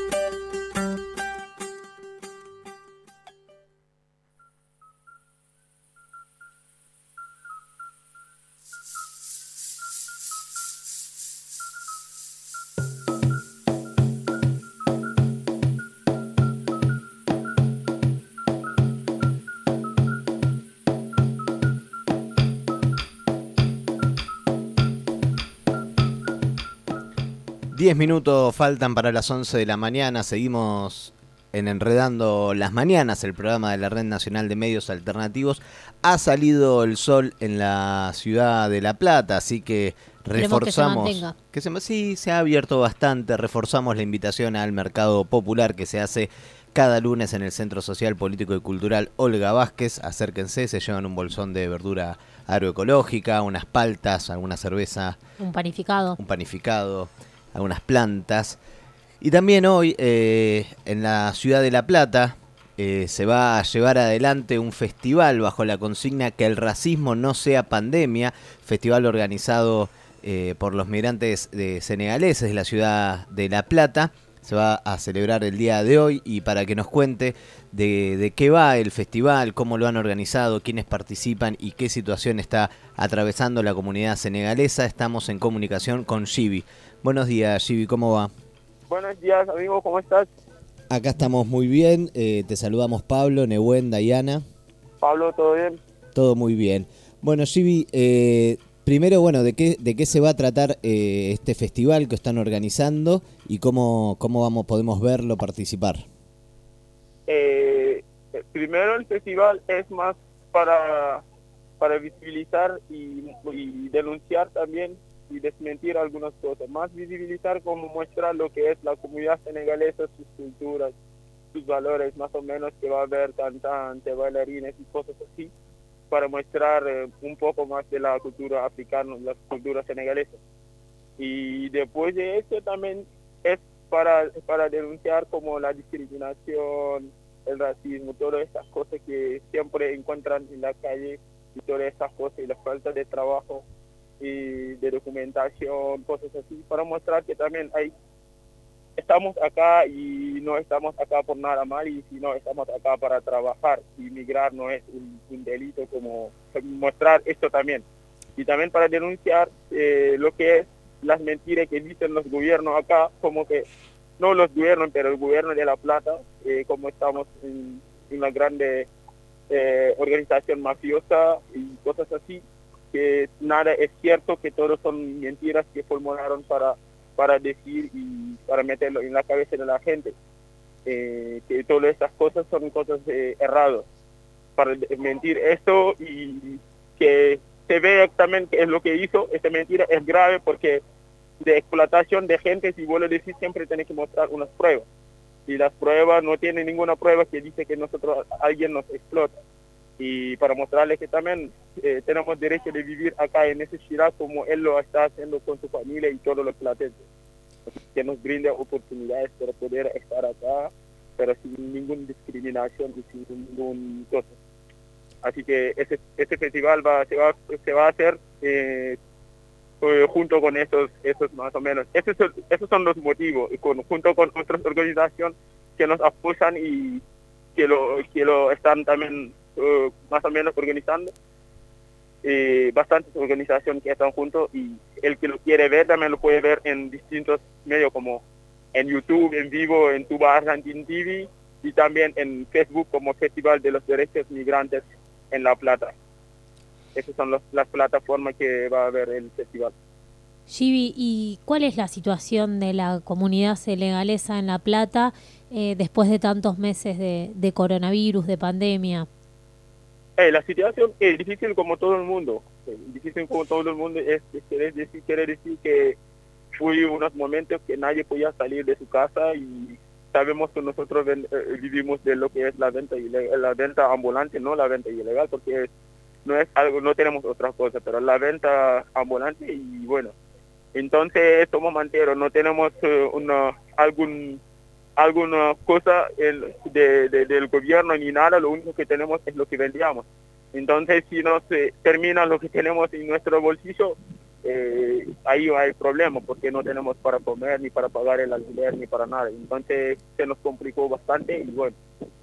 D: Diez minutos faltan para las once de la mañana, seguimos en Enredando las Mañanas, el programa de la Red Nacional de Medios Alternativos. Ha salido el sol en la ciudad de La Plata, así que reforzamos...
F: Que se mantenga.
D: Que se, sí, se ha abierto bastante, reforzamos la invitación al mercado popular que se hace cada lunes en el Centro Social, Político y Cultural Olga Vázquez. Acérquense, se llevan un bolsón de verdura agroecológica, unas paltas, alguna cerveza.
F: Un panificado.
D: Un panificado. Algunas plantas. Y también hoy eh, en la ciudad de La Plata eh, se va a llevar adelante un festival bajo la consigna Que el racismo no sea pandemia, festival organizado eh, por los migrantes de senegaleses de la ciudad de La Plata. Se va a celebrar el día de hoy, y para que nos cuente de, de qué va el festival, cómo lo han organizado, quiénes participan y qué situación está atravesando la comunidad senegalesa, estamos en comunicación con Gibi. Buenos días, Gibi, ¿cómo va?
K: Buenos días, amigo, ¿cómo estás?
D: Acá estamos muy bien, eh, te saludamos Pablo, Nehuen, Dayana.
K: Pablo, ¿todo bien?
D: Todo muy bien. Bueno, Gibi, eh, primero, bueno, ¿de qué de qué se va a tratar eh, este festival que están organizando y cómo, cómo vamos podemos verlo, participar?
K: Eh, primero, el festival es más para, para visibilizar y, y denunciar también y desmentir algunas cosas, más visibilizar como muestra lo que es la comunidad senegalesa, sus culturas, sus valores, más o menos, que va a haber cantantes, bailarines y cosas así, para mostrar eh, un poco más de la cultura africana, la cultura senegalesa. Y después de eso también es para, para denunciar como la discriminación, el racismo, todas estas cosas que siempre encuentran en la calle, y todas estas cosas, y la falta de trabajo y de documentación, cosas así, para mostrar que también hay estamos acá y no estamos acá por nada mal, y si no estamos acá para trabajar, y migrar no es un, un delito, como mostrar esto también. Y también para denunciar eh, lo que es las mentiras que dicen los gobiernos acá, como que, no los gobiernos, pero el gobierno de La Plata, eh, como estamos en, en una grande eh, organización mafiosa y cosas así, que nada es cierto, que todos son mentiras que formularon para, para decir y para meterlo en la cabeza de la gente, eh, que todas estas cosas son cosas eh, erradas, para mentir esto, y que se ve también que es lo que hizo, esta mentira es grave, porque de explotación de gente, si vos lo decís, siempre tenés que mostrar unas pruebas, y las pruebas no tienen ninguna prueba que dice que nosotros, alguien nos explota. Y para mostrarles que también eh, tenemos derecho de vivir acá en ese ciudad como él lo está haciendo con su familia y todos los platenses, que nos brinde oportunidades para poder estar acá pero sin ninguna discriminación y sin ningún cosa. Así que ese, ese festival va, se, va, se va a hacer eh, junto con esos, esos más o menos. Esos, esos son los motivos, y con, junto con otras organizaciones que nos apoyan y que lo, que lo están también uh, más o menos organizando. Eh, bastantes organizaciones que están juntos, y el que lo quiere ver también lo puede ver en distintos medios como en YouTube, en vivo, en Tuba Argentina T V, y también en Facebook como Festival de los Derechos Migrantes en La Plata. Esas son los, las plataformas que va a haber el festival.
F: Givi, ¿y cuál es la situación de la comunidad senegalesa en La Plata eh, después de tantos meses de, de coronavirus, de pandemia?
K: Eh, la situación es difícil como todo el mundo. Eh, difícil como todo el mundo es, es quiere decir, quiere decir que fue unos momentos que nadie podía salir de su casa, y sabemos que nosotros ven, eh, vivimos de lo que es la venta ilegal, la venta ambulante, no la venta ilegal, porque no es algo, no tenemos otra cosa, pero la venta ambulante. Y bueno, entonces somos manteros, no tenemos uh, una algún alguna cosa el, de, de, del gobierno ni nada, lo único que tenemos es lo que vendíamos. Entonces si nos eh, termina lo que tenemos en nuestro bolsillo, eh, ahí hay problema, porque no tenemos para comer, ni para pagar el alquiler, ni para nada. Entonces se nos complicó bastante, y bueno,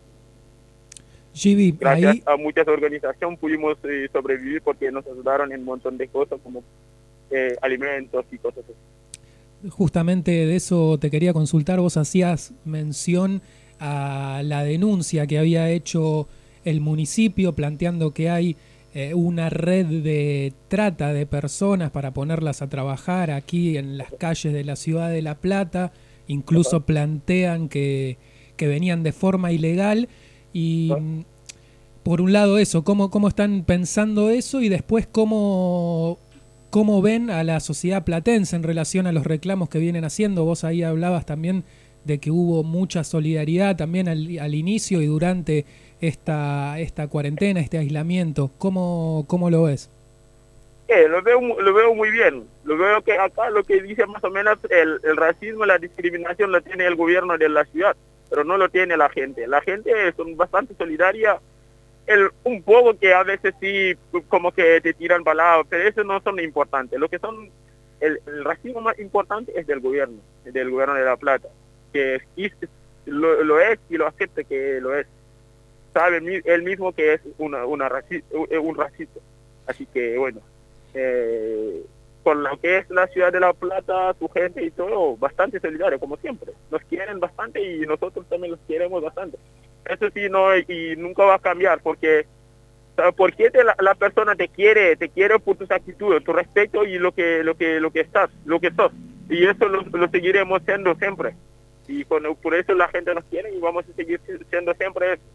E: Givi,
K: gracias
E: ahí...
K: a muchas organizaciones pudimos eh, sobrevivir, porque nos ayudaron en un montón de cosas como eh, alimentos y cosas así.
E: Justamente de eso te quería consultar. Vos hacías mención a la denuncia que había hecho el municipio planteando que hay eh, una red de trata de personas para ponerlas a trabajar aquí en las calles de la ciudad de La Plata. Incluso plantean que, que venían de forma ilegal. Y por un lado eso, ¿cómo, cómo están pensando eso? Y después cómo... ¿Cómo ven a la sociedad platense en relación a los reclamos que vienen haciendo? Vos ahí hablabas también de que hubo mucha solidaridad también al, al inicio y durante esta esta cuarentena, este aislamiento. ¿Cómo, cómo lo ves?
K: Eh, lo veo lo veo muy bien. Lo veo que acá lo que dice más o menos el, el racismo, la discriminación lo tiene el gobierno de la ciudad, pero no lo tiene la gente. La gente son bastante solidaria. El, un poco que a veces sí como que te tiran palabras, pero eso no son importantes. Lo que son el, el racismo más importante es del gobierno, del gobierno de La Plata, que es, lo, lo es y lo acepta que lo es. Sabe él mismo que es una, una raci, un racista. Así que bueno, eh, con lo que es la ciudad de La Plata, su gente y todo, bastante solidario como siempre. Nos quieren bastante y nosotros también los queremos bastante. Eso sí, no, y nunca va a cambiar, porque porque te, la, la persona te quiere, te quiere por tus actitudes, tu respeto y lo que lo que lo que estás, lo que sos, y eso lo, lo seguiremos siendo siempre, y con, por eso la gente nos quiere y vamos a seguir siendo siempre eso.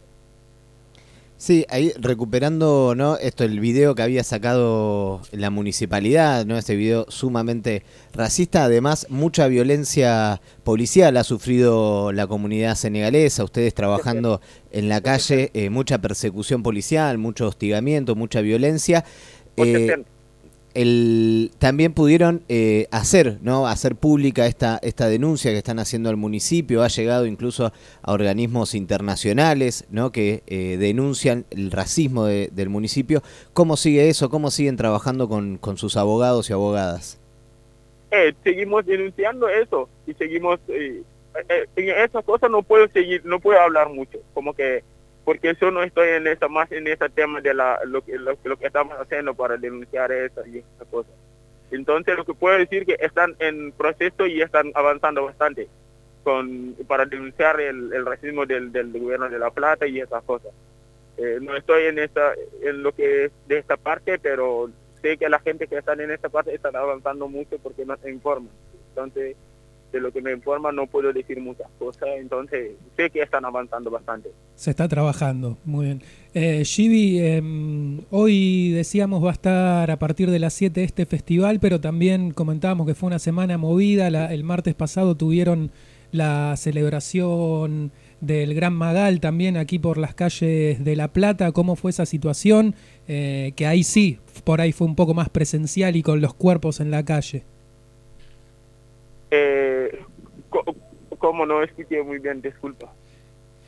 D: Sí, ahí recuperando, ¿no? Esto, el video que había sacado la municipalidad, ¿no? Este video sumamente racista. Además, mucha violencia policial ha sufrido la comunidad senegalesa. Ustedes trabajando en la calle, eh, mucha persecución policial, mucho hostigamiento, mucha violencia. Eh, el, también pudieron eh, hacer, ¿no? Hacer pública esta, esta denuncia que están haciendo al municipio. Ha llegado incluso a organismos internacionales, ¿no? Que eh, denuncian el racismo de, del municipio. ¿Cómo sigue eso? ¿Cómo siguen trabajando con, con sus abogados y abogadas?
K: Eh, seguimos denunciando eso y seguimos... Eh, eh, en esas cosas no puedo seguir, no puedo hablar mucho, como que... porque yo no estoy en esa más en ese tema de la lo que lo, lo que estamos haciendo para denunciar eso y esas cosas. Entonces lo que puedo decir que están en proceso y están avanzando bastante con para denunciar el, el racismo del, del gobierno de La Plata y esas cosas. Eh, no estoy en esta en lo que es de esta parte, pero sé que la gente que están en esta parte están avanzando mucho porque nos informan. Entonces de lo que me informa no puedo decir muchas cosas, entonces sé que están avanzando bastante.
E: Se está trabajando, muy bien. Eh, Givi, eh, hoy decíamos va a estar a partir de las siete este festival, pero también comentábamos que fue una semana movida. La, el martes pasado tuvieron la celebración del Gran Magal también aquí por las calles de La Plata. ¿Cómo fue esa situación? Eh, que ahí sí, por ahí fue un poco más presencial y con los cuerpos en la calle.
K: Eh, ¿Cómo no escuché muy bien? Disculpa.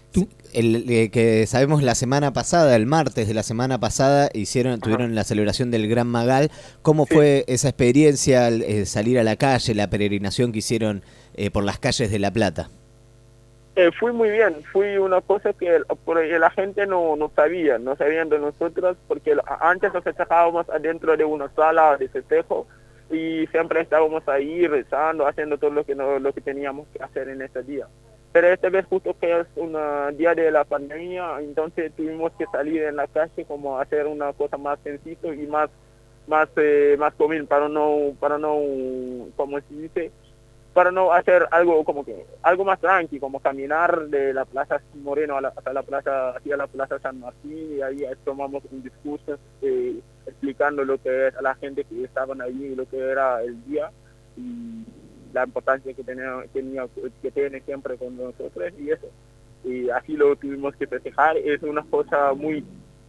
D: El, el que sabemos la semana pasada, el martes de la semana pasada, hicieron, tuvieron la celebración del Gran Magal. ¿Cómo sí. fue esa experiencia, eh, salir a la calle, la peregrinación que hicieron eh, por las calles de La Plata?
K: Eh, fui muy bien, fui una cosa que la gente no, no sabía, no sabían de nosotros, porque antes nos festejábamos adentro de una sala de festejo y siempre estábamos ahí rezando, haciendo todo lo que, no, lo que teníamos que hacer en ese día. Pero esta vez justo que es un día de la pandemia, entonces tuvimos que salir en la calle como hacer una cosa más sencilla y más más eh, más común para no para no como se dice para no hacer algo como que algo más tranqui, como caminar de la Plaza Moreno a la, hasta la plaza hacia la Plaza San Martín, y ahí tomamos un discurso eh, explicando lo que era a la gente que estaban allí, lo que era el día y la importancia que tenía, tenía que tiene siempre con nosotros y eso, y así lo tuvimos que festejar. Es una cosa muy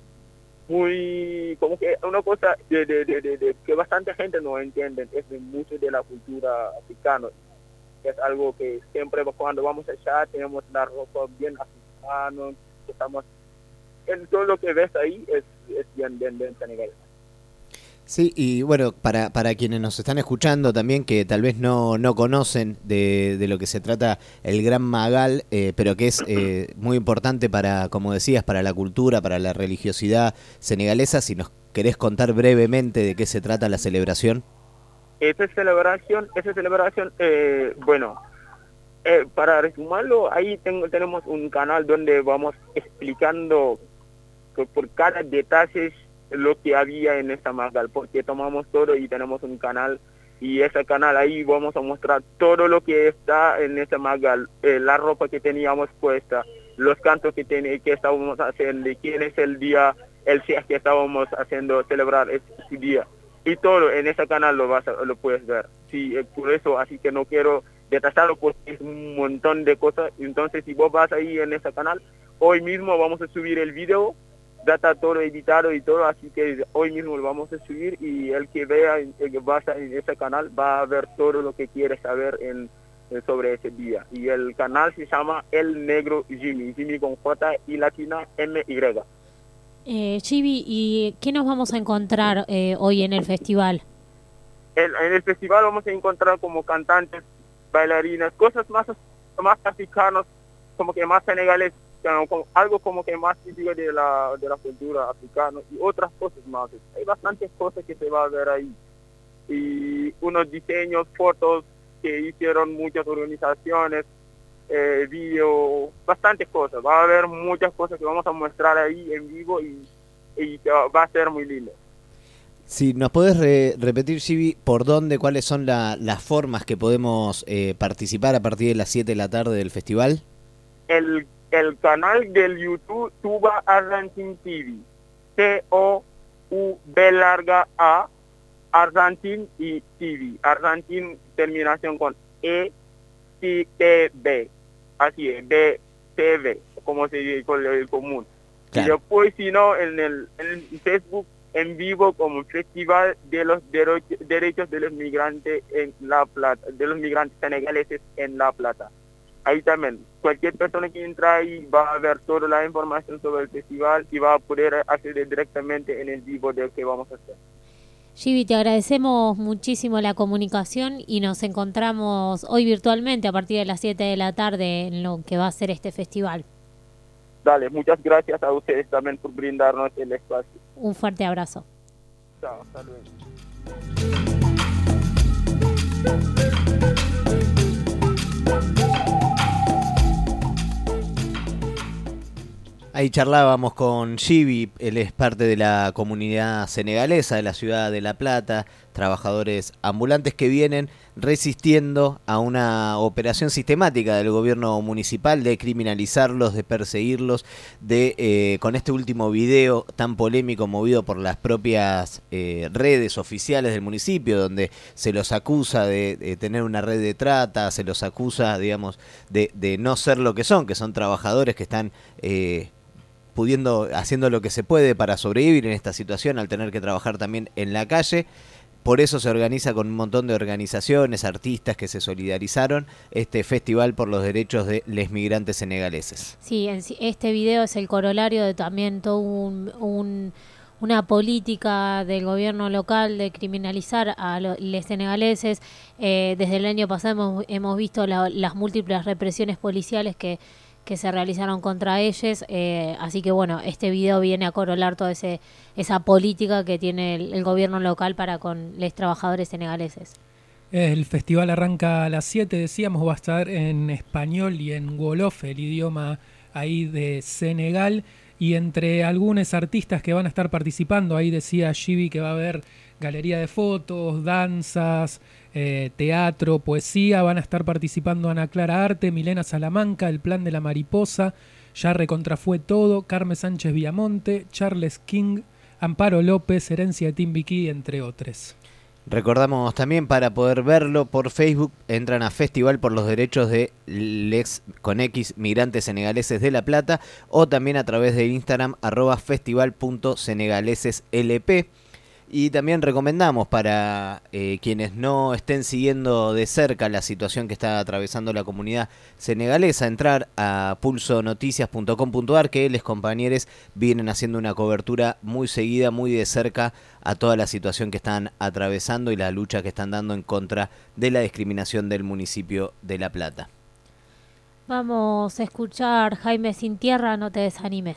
K: muy como que una cosa de, de, de, de, de que bastante gente no entiende, es de mucho de la cultura africana, es algo que siempre cuando vamos allá tenemos la ropa bien africana, estamos en todo lo que ves ahí es, es bien bien bien senegalés.
D: Sí, y bueno, para, para quienes nos están escuchando también, que tal vez no, no conocen de, de lo que se trata el Gran Magal, eh, pero que es eh, muy importante para, como decías, para la cultura, para la religiosidad senegalesa, si nos querés contar brevemente de qué se trata la celebración.
K: Esa celebración, esa celebración, eh, bueno, eh, para resumirlo, ahí tengo, tenemos un canal donde vamos explicando por, por cada detalle lo que había en esta Magal, porque tomamos todo y tenemos un canal, y ese canal ahí vamos a mostrar todo lo que está en esta Magal, eh, la ropa que teníamos puesta, los cantos que, ten, que estábamos haciendo, quién es el día, el día que estábamos haciendo celebrar ese día, y todo en ese canal lo vas a, lo puedes ver. Sí, eh, por eso, así que no quiero detallarlo porque es un montón de cosas. Entonces si vos vas ahí en ese canal, hoy mismo vamos a subir el video, data todo editado y todo, así que hoy mismo lo vamos a subir, y el que vea, el que vaya en ese canal va a ver todo lo que quiere saber en, en sobre ese día. Y el canal se llama El Negro Jimmy, Jimmy con J y latina M Y.
F: Eh, Chibi, ¿y qué nos vamos a encontrar eh, hoy en el festival?
K: El, en el festival vamos a encontrar como cantantes, bailarinas, cosas más, más africanas, como que más senegales, Como, algo como que más típico de la de la cultura africana, y otras cosas más. Hay bastantes cosas que se va a ver ahí, y unos diseños, fotos que hicieron muchas organizaciones, eh, video, bastantes cosas. Va a haber muchas cosas que vamos a mostrar ahí en vivo, y, y va a ser muy lindo.
D: Si nos podés re repetir, Chibi, por dónde, cuáles son la, las formas que podemos eh, participar a partir de las siete de la tarde del festival.
K: El El canal del YouTube Tuba Argentine T V, T O U B larga A, Argentine y T V, Argentine terminación con E T B, así es, B T V, como se dice con el común. Claro. Y después, si no, en el en Facebook en vivo como Festival de los Derechos, derechos de los Migrantes en La Plata, de los migrantes senegaleses en La Plata. Ahí también, cualquier persona que entra ahí va a ver toda la información sobre el festival y va a poder acceder directamente en el vivo de lo que vamos a hacer.
F: Chibi, te agradecemos muchísimo la comunicación y nos encontramos hoy virtualmente a partir de las siete de la tarde en lo que va a ser este festival.
K: Dale, muchas gracias a ustedes también por brindarnos el espacio.
F: Un fuerte abrazo.
K: Chao, hasta luego.
D: Ahí charlábamos con Chibi, él es parte de la comunidad senegalesa de la ciudad de La Plata, trabajadores ambulantes que vienen resistiendo a una operación sistemática del gobierno municipal de criminalizarlos, de perseguirlos, de eh, con este último video tan polémico movido por las propias eh, redes oficiales del municipio, donde se los acusa de, de tener una red de trata, se los acusa, digamos, de, de no ser lo que son, que son trabajadores que están eh, pudiendo, haciendo lo que se puede para sobrevivir en esta situación al tener que trabajar también en la calle. por eso se organiza con un montón de organizaciones, artistas que se solidarizaron, este Festival por los Derechos de les Migrantes Senegaleses.
F: Sí, en sí, este video es el corolario de también todo un, un, una política del gobierno local de criminalizar a los senegaleses. Eh, desde el año pasado hemos, hemos visto la, las múltiples represiones policiales que que se realizaron contra ellos, eh, así que bueno, este video viene a corolar toda ese, esa política que tiene el, el gobierno local para con los trabajadores senegaleses.
E: El festival arranca a las siete, decíamos, va a estar en español y en wolof, el idioma ahí de Senegal, y entre algunos artistas que van a estar participando, ahí decía Shibi que va a haber galería de fotos, danzas, eh, teatro, poesía, van a estar participando Ana Clara Arte, Milena Salamanca, El Plan de la Mariposa, Ya Recontrafue Todo, Carmen Sánchez Viamonte, Charles King, Amparo López, Herencia de Timbiquí, entre otros.
D: Recordamos también, para poder verlo por Facebook, entran a Festival por los Derechos de les con X Migrantes Senegaleses de La Plata, o también a través de Instagram arroba festival punto senegaleses L P. Y también recomendamos para eh, quienes no estén siguiendo de cerca la situación que está atravesando la comunidad senegalesa, entrar a pulso noticias punto com punto a r, que los compañeros vienen haciendo una cobertura muy seguida, muy de cerca a toda la situación que están atravesando y la lucha que están dando en contra de la discriminación del municipio de La Plata.
F: Vamos a escuchar Jaime Sin Tierra, No te desanimes.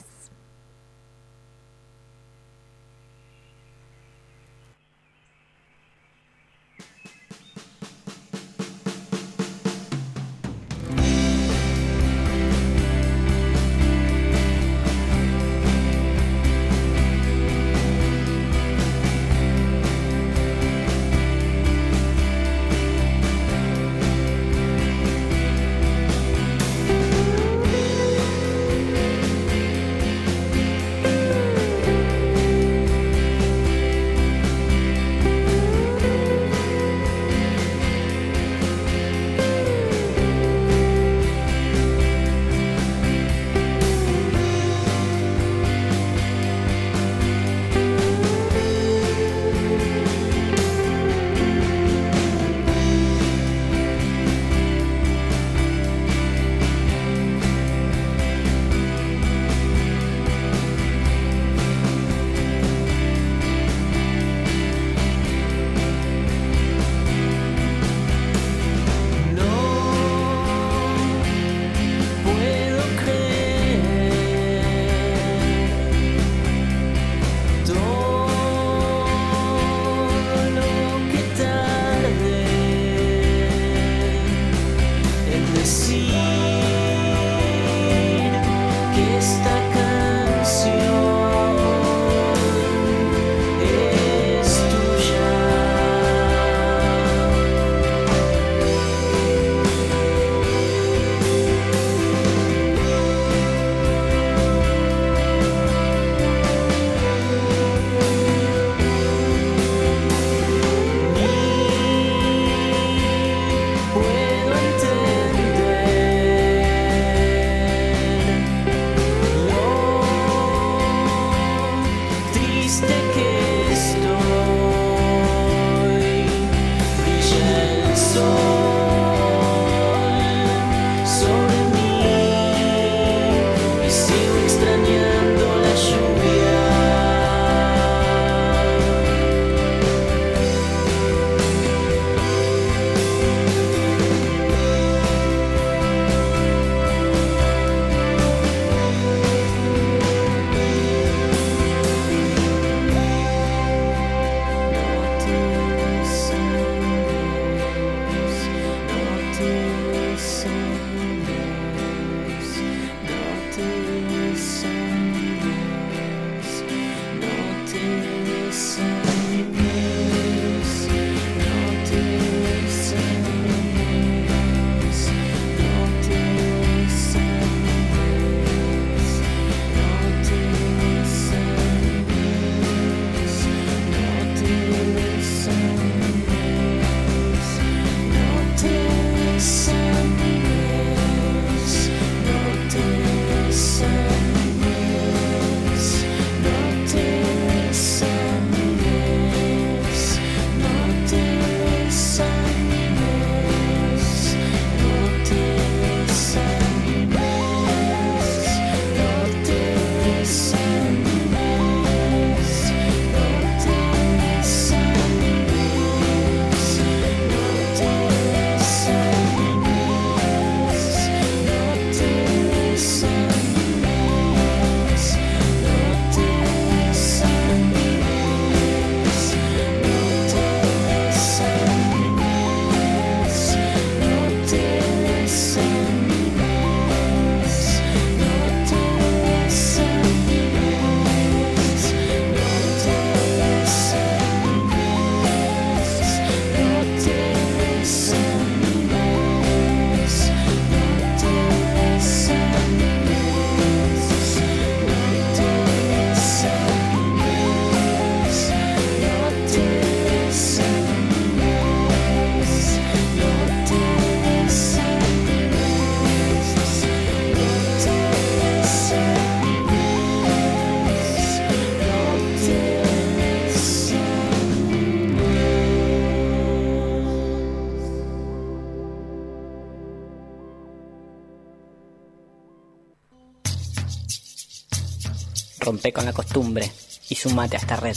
H: Rompe con la costumbre y sumate a esta red.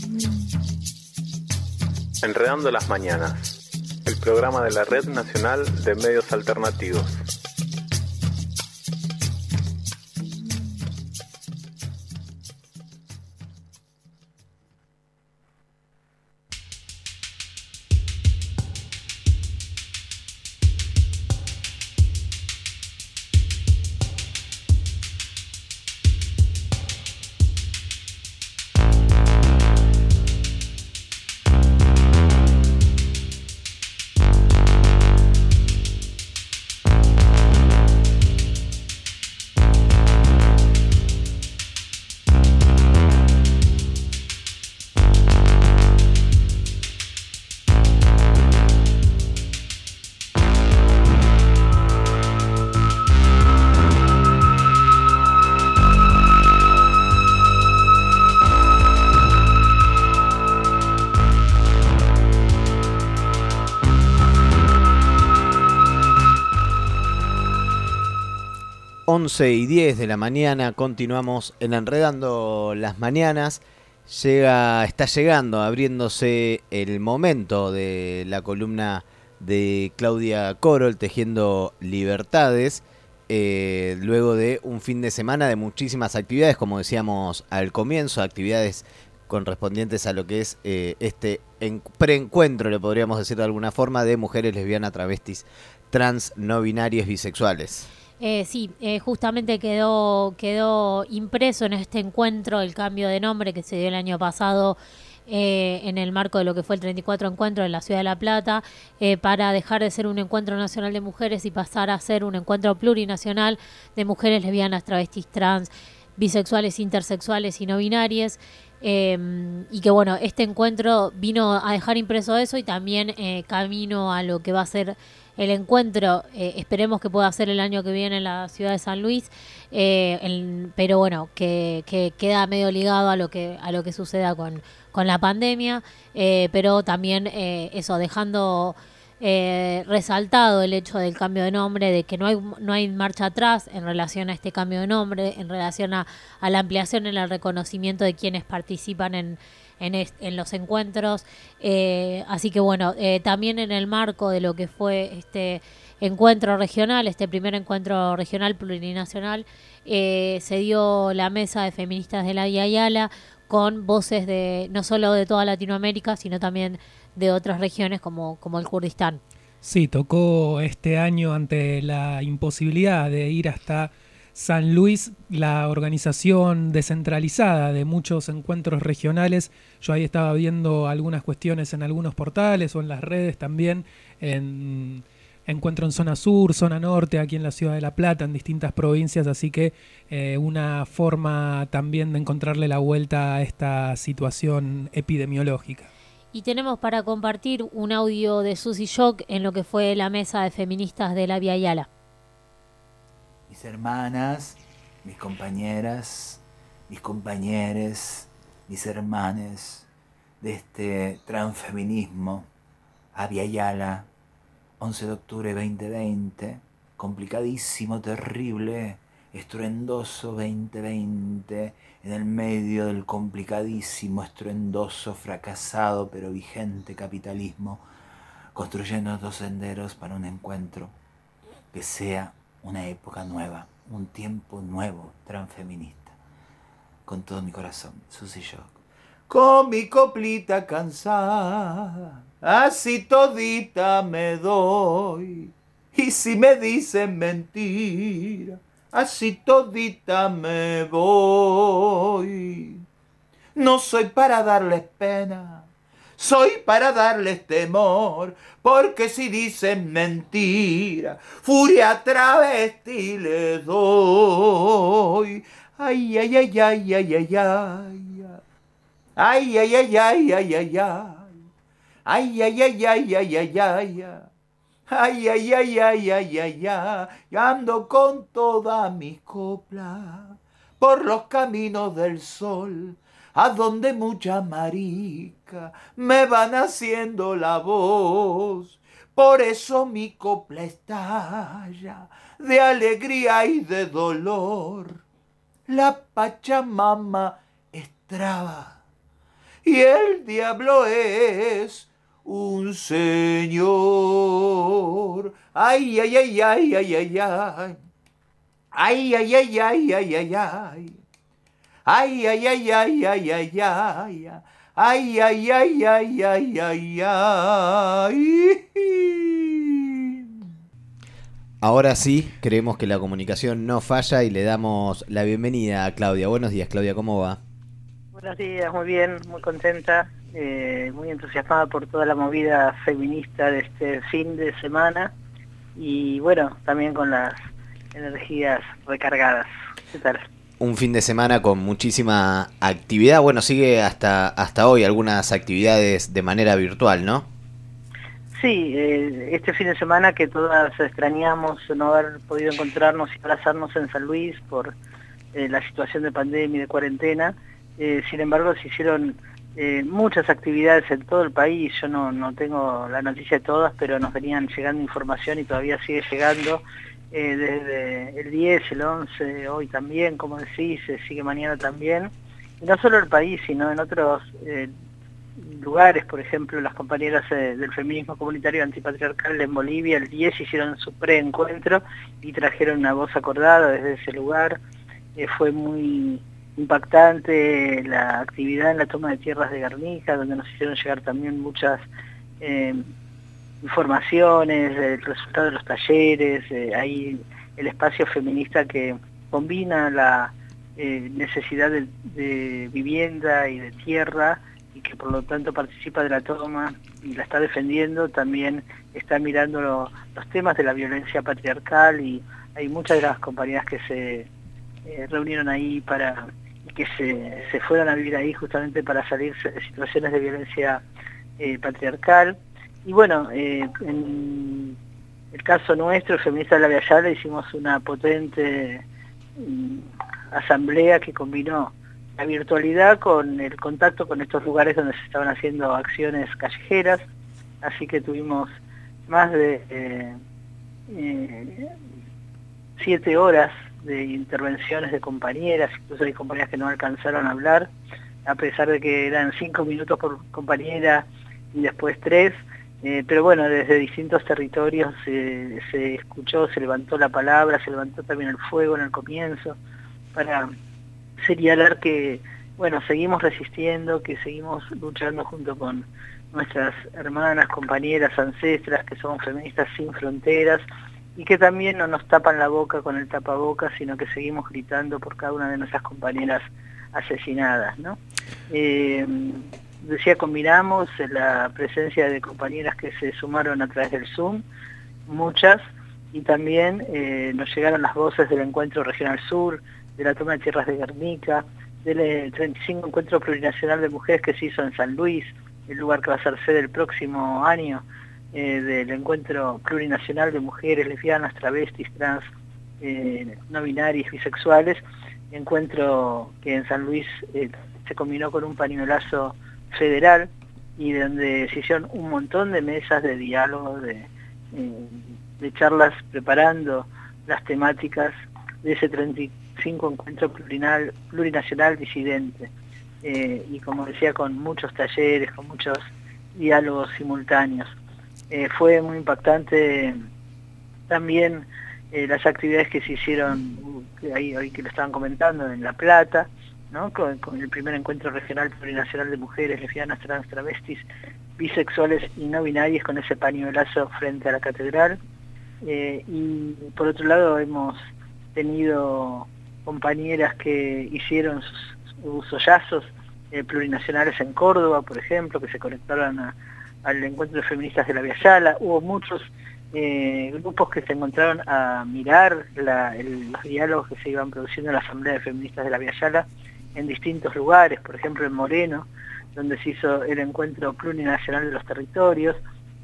I: Enredando las mañanas, el programa de la Red Nacional de Medios Alternativos.
D: once y diez de la mañana, continuamos en Enredando las Mañanas. Llega, está llegando, abriéndose el momento de la columna de Claudia Corol, Tejiendo Libertades, eh, luego de un fin de semana de muchísimas actividades, como decíamos al comienzo, actividades correspondientes a lo que es eh, este en, preencuentro, le podríamos decir de alguna forma, de mujeres lesbianas, travestis, trans, no binarias, bisexuales.
F: Eh, sí, eh, justamente quedó, quedó impreso en este encuentro el cambio de nombre que se dio el año pasado eh, en el marco de lo que fue el treinta y cuatro encuentro en la Ciudad de La Plata, eh, para dejar de ser un encuentro nacional de mujeres y pasar a ser un encuentro plurinacional de mujeres lesbianas, travestis, trans, bisexuales, intersexuales y no binarias. Eh, y que bueno, este encuentro vino a dejar impreso eso y también eh, camino a lo que va a ser el encuentro, eh, esperemos que pueda ser el año que viene en la ciudad de San Luis, eh, el, pero bueno, que, que queda medio ligado a lo que a lo que suceda con, con la pandemia, eh, pero también eh, eso, dejando eh, resaltado el hecho del cambio de nombre, de que no hay no hay marcha atrás en relación a este cambio de nombre, en relación a, a la ampliación en el reconocimiento de quienes participan en En, est- en los encuentros, eh, así que bueno, eh, también en el marco de lo que fue este encuentro regional, este primer encuentro regional plurinacional, eh, se dio la mesa de feministas de la Vía Yala con voces de no solo de toda Latinoamérica, sino también de otras regiones como, como el Kurdistán.
E: Sí, tocó este año ante la imposibilidad de ir hasta San Luis, la organización descentralizada de muchos encuentros regionales. Yo ahí estaba viendo algunas cuestiones en algunos portales o en las redes también, en encuentro en zona sur, zona norte, aquí en la Ciudad de La Plata, en distintas provincias, así que eh, una forma también de encontrarle la vuelta a esta situación epidemiológica.
F: Y tenemos para compartir un audio de Susi Shock en lo que fue la mesa de feministas de la Vía Yala.
L: Mis hermanas, mis compañeras, mis compañeres, mis hermanes de este transfeminismo, Vía Yala, once de octubre veinte veinte, complicadísimo, terrible, estruendoso veinte veinte, en el medio del complicadísimo, estruendoso, fracasado pero vigente capitalismo, construyendo dos senderos para un encuentro que sea una época nueva, un tiempo nuevo, transfeminista. Con todo mi corazón, Susi Shock. Con mi coplita cansada, así todita me doy. Y si me dicen mentira, así todita me voy. No soy para darles pena, soy para darles temor, porque si dicen mentira, furia travesti les doy. Ay, ay, ay, ay, ay, ay, ay. Ay, ay, ay, ay, ay, ay, ay. Ay, ay, ay, ay, ay, ay, ay. Ay, ay, ay, ay, ay, ay, ay. Ando con toda mi copla por los caminos del sol, a donde muchas maricas me van haciendo la voz. Por eso mi copla estalla de alegría y de dolor. la Pachamama es traba y el diablo es un señor. Ay, ay, ay, ay, ay, ay, ay. Ay, ay, ay, ay, ay, ay, ay. Ay, ay, ay, ay, ay, ay, ay. Ay, ay, ay, ay, ay, ay, ay.
D: Ahora sí, creemos que la comunicación no falla y le damos la bienvenida a Claudia. Buenos días, Claudia, ¿cómo va?
M: Buenos días, muy bien, muy contenta, eh, muy entusiasmada por toda la movida feminista de este fin de semana y bueno, también con las energías recargadas. ¿Qué tal?
D: Un fin de semana con muchísima actividad. Bueno, sigue hasta, hasta hoy algunas actividades de manera virtual, ¿no?
M: Sí, eh, este fin de semana que todas extrañamos no haber podido encontrarnos y abrazarnos en San Luis por eh, la situación de pandemia y de cuarentena, eh, sin embargo se hicieron eh, muchas actividades en todo el país. Yo no, no tengo la noticia de todas, pero nos venían llegando información y todavía sigue llegando eh, desde el diez, el once, hoy también, como decís, eh, sigue mañana también. Y no solo el país, sino en otros eh, lugares, por ejemplo, las compañeras eh, del feminismo comunitario antipatriarcal en Bolivia el diez hicieron su preencuentro y trajeron una voz acordada desde ese lugar. Eh, fue muy impactante la actividad en la toma de tierras de Guernica, donde nos hicieron llegar también muchas eh, informaciones, el resultado de los talleres, eh, ahí el espacio feminista que combina la eh, necesidad de, de vivienda y de tierra, y que por lo tanto participa de la toma y la está defendiendo, también está mirando lo, los temas de la violencia patriarcal, y hay muchas de las compañeras que se eh, reunieron ahí para que se, se fueron a vivir ahí justamente para salir de situaciones de violencia eh, patriarcal. Y bueno, eh, en el caso nuestro, el Feminista de la Via Yala, hicimos una potente um, asamblea que combinó la virtualidad con el contacto con estos lugares donde se estaban haciendo acciones callejeras, así que tuvimos más de eh, eh, siete horas de intervenciones de compañeras, incluso hay compañeras que no alcanzaron a hablar, a pesar de que eran cinco minutos por compañera y después tres, eh, pero bueno, desde distintos territorios eh, se escuchó, se levantó la palabra, se levantó también el fuego en el comienzo, para señalar que, bueno, seguimos resistiendo, que seguimos luchando junto con nuestras hermanas, compañeras, ancestras, que somos feministas sin fronteras, y que también no nos tapan la boca con el tapabocas, sino que seguimos gritando por cada una de nuestras compañeras asesinadas, ¿no? Eh, decía, combinamos la presencia de compañeras que se sumaron a través del Zoom, muchas, y también eh, nos llegaron las voces del Encuentro Regional Sur, de la toma de tierras de Guernica, del treinta y cinco Encuentro Plurinacional de Mujeres que se hizo en San Luis, el lugar que va a ser sede el próximo año, eh, del Encuentro Plurinacional de Mujeres Lesbianas, Travestis, Trans, eh, no binarias, bisexuales, encuentro que en San Luis eh, se combinó con un pañuelazo federal y donde se hicieron un montón de mesas de diálogo, de, eh, de charlas preparando las temáticas de ese treinta y cinco Encuentro Plurinal, Plurinacional Disidente, eh, y como decía, con muchos talleres, con muchos diálogos simultáneos. Eh, fue muy impactante también eh, las actividades que se hicieron, que ahí hoy que lo estaban comentando, en La Plata, ¿no? Con, con el primer Encuentro Regional Plurinacional de Mujeres Lesbianas, Trans, Travestis, Bisexuales y no binarias, con ese pañuelazo frente a la catedral. Eh, y por otro lado hemos tenido compañeras que hicieron sus, sus sollazos eh, plurinacionales en Córdoba, por ejemplo, que se conectaron a, al Encuentro de Feministas de la Via Yala. Hubo muchos eh, grupos que se encontraron a mirar la, el, los diálogos que se iban produciendo en la Asamblea de Feministas de la Via Yala en distintos lugares, por ejemplo en Moreno, donde se hizo el Encuentro Plurinacional de los Territorios,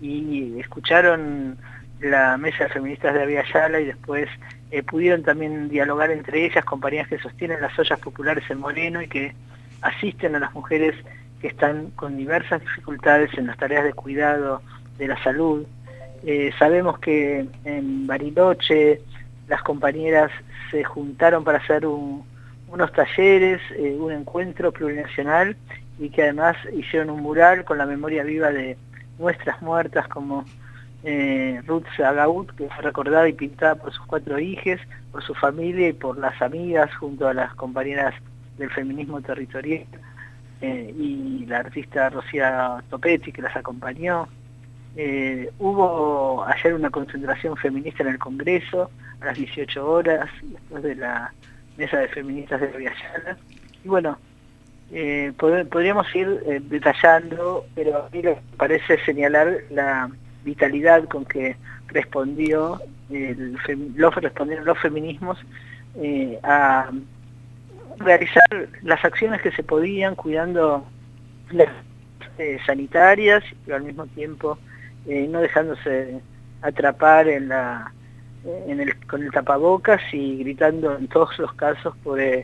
M: y escucharon la Mesa de Feministas de la Via Yala y después eh, pudieron también dialogar entre ellas, compañías que sostienen las ollas populares en Moreno y que asisten a las mujeres que están con diversas dificultades en las tareas de cuidado de la salud. Eh, sabemos que en Bariloche las compañeras se juntaron para hacer un, unos talleres, eh, un encuentro plurinacional y que además hicieron un mural con la memoria viva de nuestras muertas como eh, Ruth Agaud, que fue recordada y pintada por sus cuatro hijas, por su familia y por las amigas junto a las compañeras del feminismo territorial eh, y la artista Rocía Topetti que las acompañó. Eh, hubo ayer una concentración feminista en el Congreso a las dieciocho horas, después de la mesa de feministas de Villa Yala. Y bueno, eh, pod podríamos ir eh, detallando, pero a mí me parece señalar la vitalidad con que respondió el fem los respondieron los feminismos eh, a realizar las acciones que se podían, cuidando las eh, sanitarias, pero al mismo tiempo eh, no dejándose atrapar en la en el, con el tapabocas y gritando en todos los casos por eh,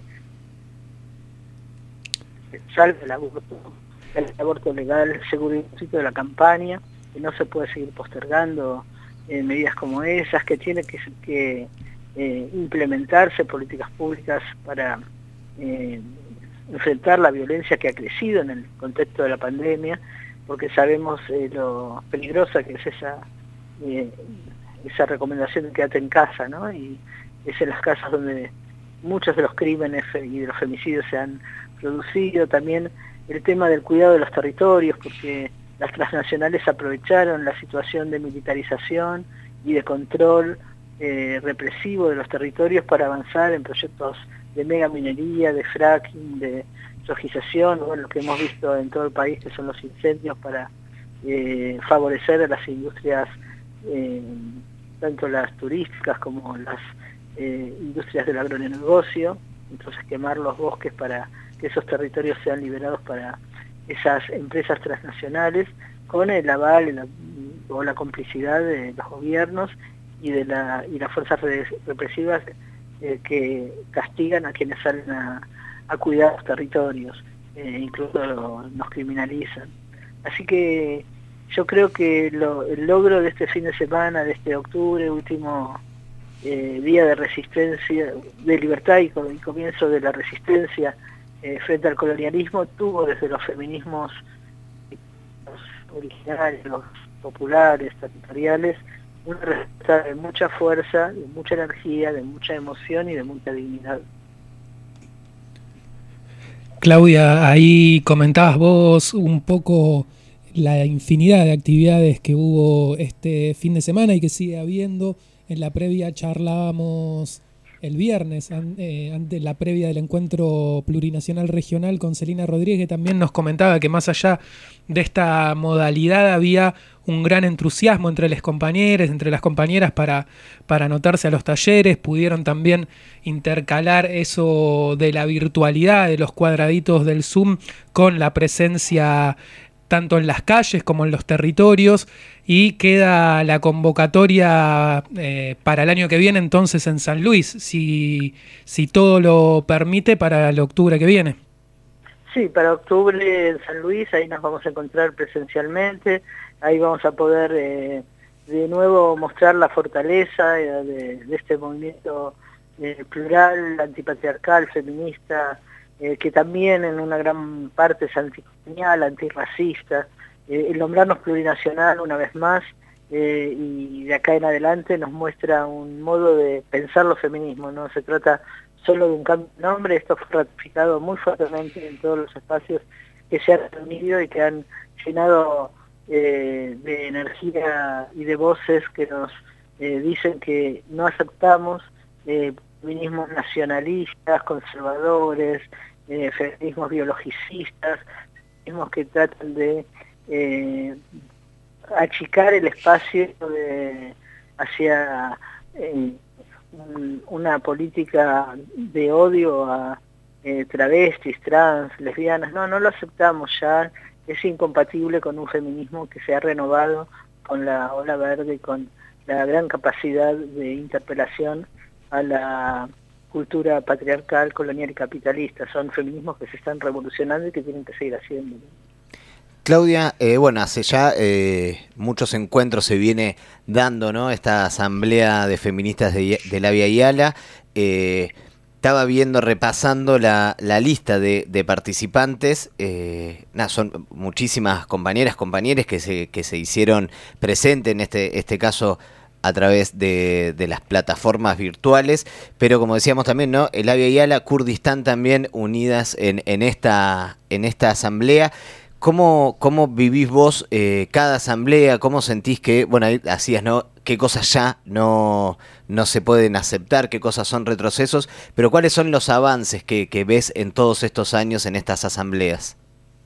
M: salve el aborto, el aborto legal, seguro y gratuito de la campaña, que no se puede seguir postergando eh, medidas como esas, que tiene que, que eh, implementarse políticas públicas para eh, enfrentar la violencia que ha crecido en el contexto de la pandemia, porque sabemos eh, lo peligrosa que es esa eh, esa recomendación de quédate en casa, ¿no? Y es en las casas donde muchos de los crímenes y de los femicidios se han producido. También el tema del cuidado de los territorios, porque las transnacionales aprovecharon la situación de militarización y de control eh, represivo de los territorios para avanzar en proyectos de mega minería, de fracking, de rojización, bueno, lo que hemos visto en todo el país, que son los incendios, para eh, favorecer a las industrias eh, tanto las turísticas como las eh, industrias del agronegocio, entonces quemar los bosques para que esos territorios sean liberados para esas empresas transnacionales, con el aval el, o la complicidad de los gobiernos y de la y las fuerzas represivas eh, que castigan a quienes salen a, a cuidar los territorios, eh, incluso lo, nos criminalizan. Así que yo creo que lo, el logro de este fin de semana, de este octubre, último eh, día de resistencia, de libertad y, y comienzo de la resistencia eh, frente al colonialismo, tuvo desde los feminismos los originales, los populares, territoriales, una respuesta de mucha fuerza, de mucha energía, de mucha emoción y de mucha dignidad.
E: Claudia, ahí comentabas vos un poco la infinidad de actividades que hubo este fin de semana y que sigue habiendo. En la previa charlábamos el viernes, eh, ante la previa del encuentro plurinacional regional, con Celina Rodríguez, que también nos comentaba que más allá de esta modalidad había un gran entusiasmo entre las compañeras, entre las compañeras para, para anotarse a los talleres. Pudieron también intercalar eso de la virtualidad, de los cuadraditos del Zoom, con la presencia tanto en las calles como en los territorios, y queda la convocatoria eh, para el año que viene entonces en San Luis, si, si todo lo permite, para el octubre que viene.
M: Sí, para octubre en San Luis, ahí nos vamos a encontrar presencialmente, ahí vamos a poder eh, de nuevo mostrar la fortaleza eh, de, de este movimiento eh, plural, antipatriarcal, feminista, Eh, que también en una gran parte es anticolonial, antirracista. Eh, el nombrarnos plurinacional una vez más eh, y de acá en adelante nos muestra un modo de pensar los feminismos. No se trata solo de un cambio de nombre, esto fue ratificado muy fuertemente en todos los espacios que se han reunido y que han llenado eh, de energía y de voces que nos eh, dicen que no aceptamos eh, feminismos nacionalistas, conservadores, eh, feminismos biologicistas, feminismos que tratan de eh, achicar el espacio de, hacia eh, un, una política de odio a eh, travestis, trans, lesbianas. No, no lo aceptamos ya, es incompatible con un feminismo que se ha renovado con la ola verde y con la gran capacidad de interpelación a la cultura patriarcal, colonial y capitalista. Son feminismos que se están revolucionando y que tienen que seguir haciendo.
D: Claudia, eh, bueno, hace ya eh, muchos encuentros se viene dando, ¿no? Esta asamblea de feministas de, de la Vía Yala. Eh, estaba viendo, repasando la, la lista de, de participantes. Eh, nada, son muchísimas compañeras, compañeros que se, que se hicieron presentes en este, este caso a través de, de las plataformas virtuales, pero como decíamos también, ¿no? El Avia Yala, Kurdistán también unidas en, en, esta, en esta asamblea. ¿Cómo, cómo vivís vos eh, cada asamblea? ¿Cómo sentís que, bueno, ahí hacías, ¿no? ¿Qué cosas ya no, no se pueden aceptar? ¿Qué cosas son retrocesos? Pero ¿cuáles son los avances que, que ves en todos estos años en estas asambleas?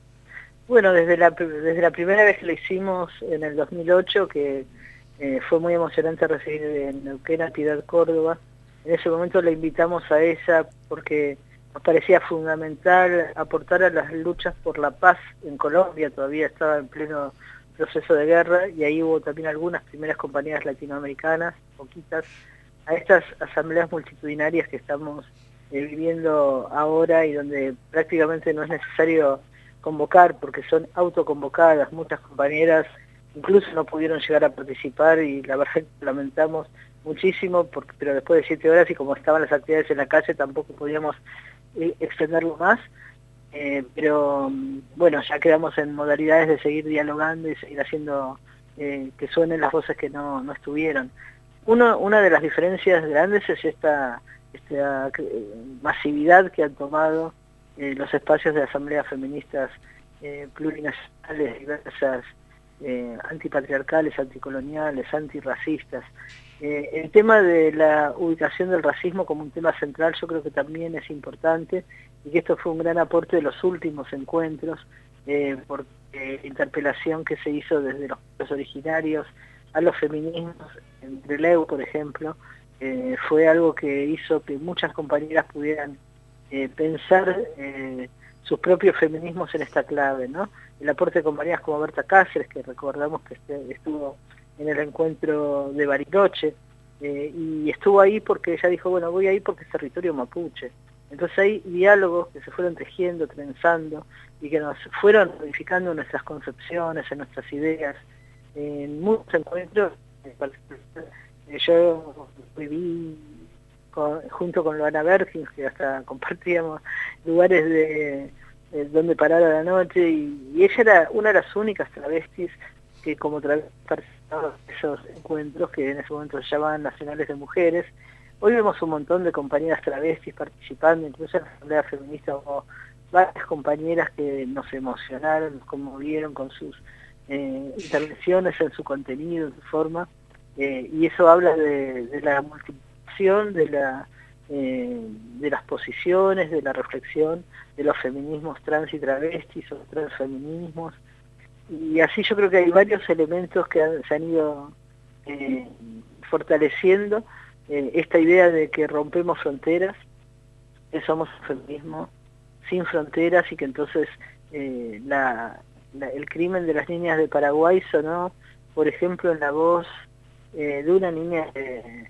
M: Bueno, desde la, desde la primera vez que lo hicimos en el dos mil ocho, que eh, fue muy emocionante recibir en Neuquén a Piedad Córdoba, en ese momento la invitamos a ella porque nos parecía fundamental aportar a las luchas por la paz en Colombia. Todavía estaba en pleno proceso de guerra, y ahí hubo también algunas primeras compañías latinoamericanas, poquitas, a estas asambleas multitudinarias que estamos eh, viviendo ahora, y donde prácticamente no es necesario convocar porque son autoconvocadas. Muchas compañeras incluso no pudieron llegar a participar, y la verdad que lamentamos muchísimo, porque, pero después de siete horas y como estaban las actividades en la calle tampoco podíamos eh, extenderlo más. Eh, pero bueno, ya quedamos en modalidades de seguir dialogando y seguir haciendo eh, que suenen las voces que no, no estuvieron. Uno, una de las diferencias grandes es esta, esta masividad que han tomado eh, los espacios de asambleas feministas eh, plurinacionales, diversas, eh, antipatriarcales, anticoloniales, antirracistas. Eh, el tema de la ubicación del racismo como un tema central yo creo que también es importante, y que esto fue un gran aporte de los últimos encuentros, eh, por eh, interpelación que se hizo desde los pueblos originarios a los feminismos, en Trelew, por ejemplo, eh, fue algo que hizo que muchas compañeras pudieran eh, pensar eh, sus propios feminismos en esta clave, ¿no? El aporte de compañeras como Berta Cáceres, que recordamos que estuvo en el encuentro de Bariloche, eh, y estuvo ahí porque ella dijo, bueno, voy ahí porque es territorio mapuche. Entonces hay diálogos que se fueron tejiendo, trenzando, y que nos fueron modificando nuestras concepciones, en nuestras ideas. En muchos encuentros, yo viví con, junto con Loana Bergin, que hasta compartíamos lugares de, de donde parar a la noche, y, y ella era una de las únicas travestis que como travestis participaba en esos encuentros que en ese momento se llamaban Nacionales de Mujeres. Hoy vemos un montón de compañeras travestis participando, incluso en la Asamblea Feminista hubo varias compañeras que nos emocionaron, nos conmovieron con sus eh, intervenciones, en su contenido, en su forma, eh, y eso habla de, de la multiplicación, de, la, eh, de las posiciones, de la reflexión de los feminismos trans y travestis, o transfeminismos, y así yo creo que hay varios elementos que han, se han ido eh, fortaleciendo. Eh, esta idea de que rompemos fronteras, que somos un feminismo sin fronteras, y que entonces eh, la, la, el crimen de las niñas de Paraguay sonó, por ejemplo, en la voz eh, de una niña eh,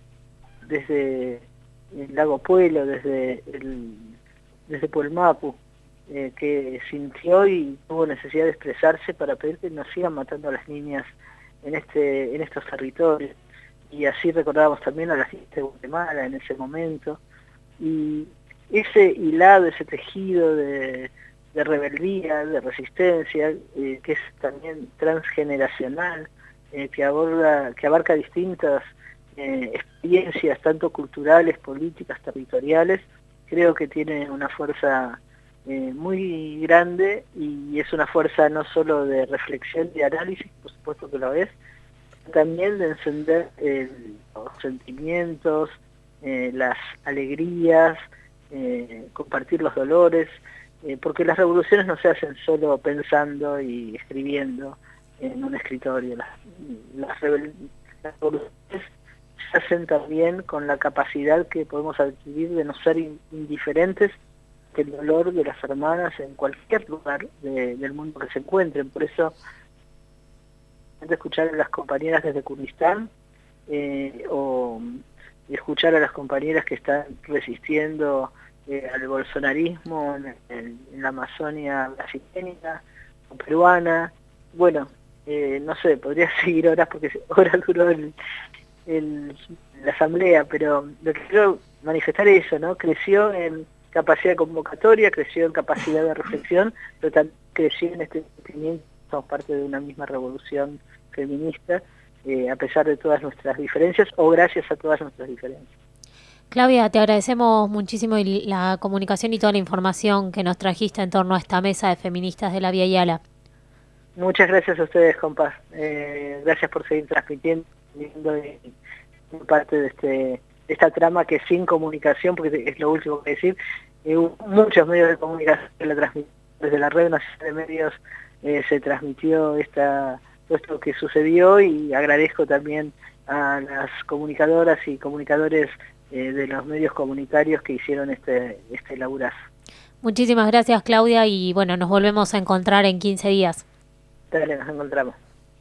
M: desde el Lago Puelo, desde, el, desde Puelmapu, eh, que sintió y tuvo necesidad de expresarse para pedir que no sigan matando a las niñas en, este, en estos territorios. Y así recordábamos también a la gente de Guatemala en ese momento, y ese hilado, ese tejido de, de rebeldía, de resistencia, eh, que es también transgeneracional, eh, que aborda, que abarca distintas eh, experiencias, tanto culturales, políticas, territoriales, creo que tiene una fuerza eh, muy grande, y es una fuerza no solo de reflexión y de análisis, por supuesto que lo es, también de encender eh, los sentimientos, eh, las alegrías, eh, compartir los dolores, eh, porque las revoluciones no se hacen solo pensando y escribiendo en un escritorio. Las, las, las revoluciones se hacen también con la capacidad que podemos adquirir de no ser in, indiferentes que el dolor de las hermanas en cualquier lugar de, del mundo que se encuentren. Por eso de escuchar a las compañeras desde Kurdistán, eh, o escuchar a las compañeras que están resistiendo eh, al bolsonarismo en, en, en la Amazonia brasileña o peruana. Bueno, eh, no sé, podría seguir horas porque horas duró el, el, la asamblea, pero lo que creo manifestar eso, ¿no? Creció en capacidad convocatoria, creció en capacidad de reflexión, pero también creció en este sentimiento, somos parte de una misma revolución feminista, eh, a pesar de todas nuestras diferencias o gracias a todas nuestras diferencias.
F: Claudia, te agradecemos muchísimo la comunicación y toda la información que nos trajiste en torno a esta mesa de feministas de la Vía Yala.
M: Muchas gracias a ustedes, compas. Eh, gracias por seguir transmitiendo eh, parte de, este, de esta trama que sin comunicación, porque es lo último que decir, eh, muchos medios de comunicación la transmitieron, desde la Red Nacional de Medios eh, se transmitió esta, todo esto que sucedió, y agradezco también a las comunicadoras y comunicadores eh, de los medios comunitarios que hicieron este, este laburazo.
F: Muchísimas gracias, Claudia, y bueno, nos volvemos a encontrar en quince días.
M: Dale, nos encontramos.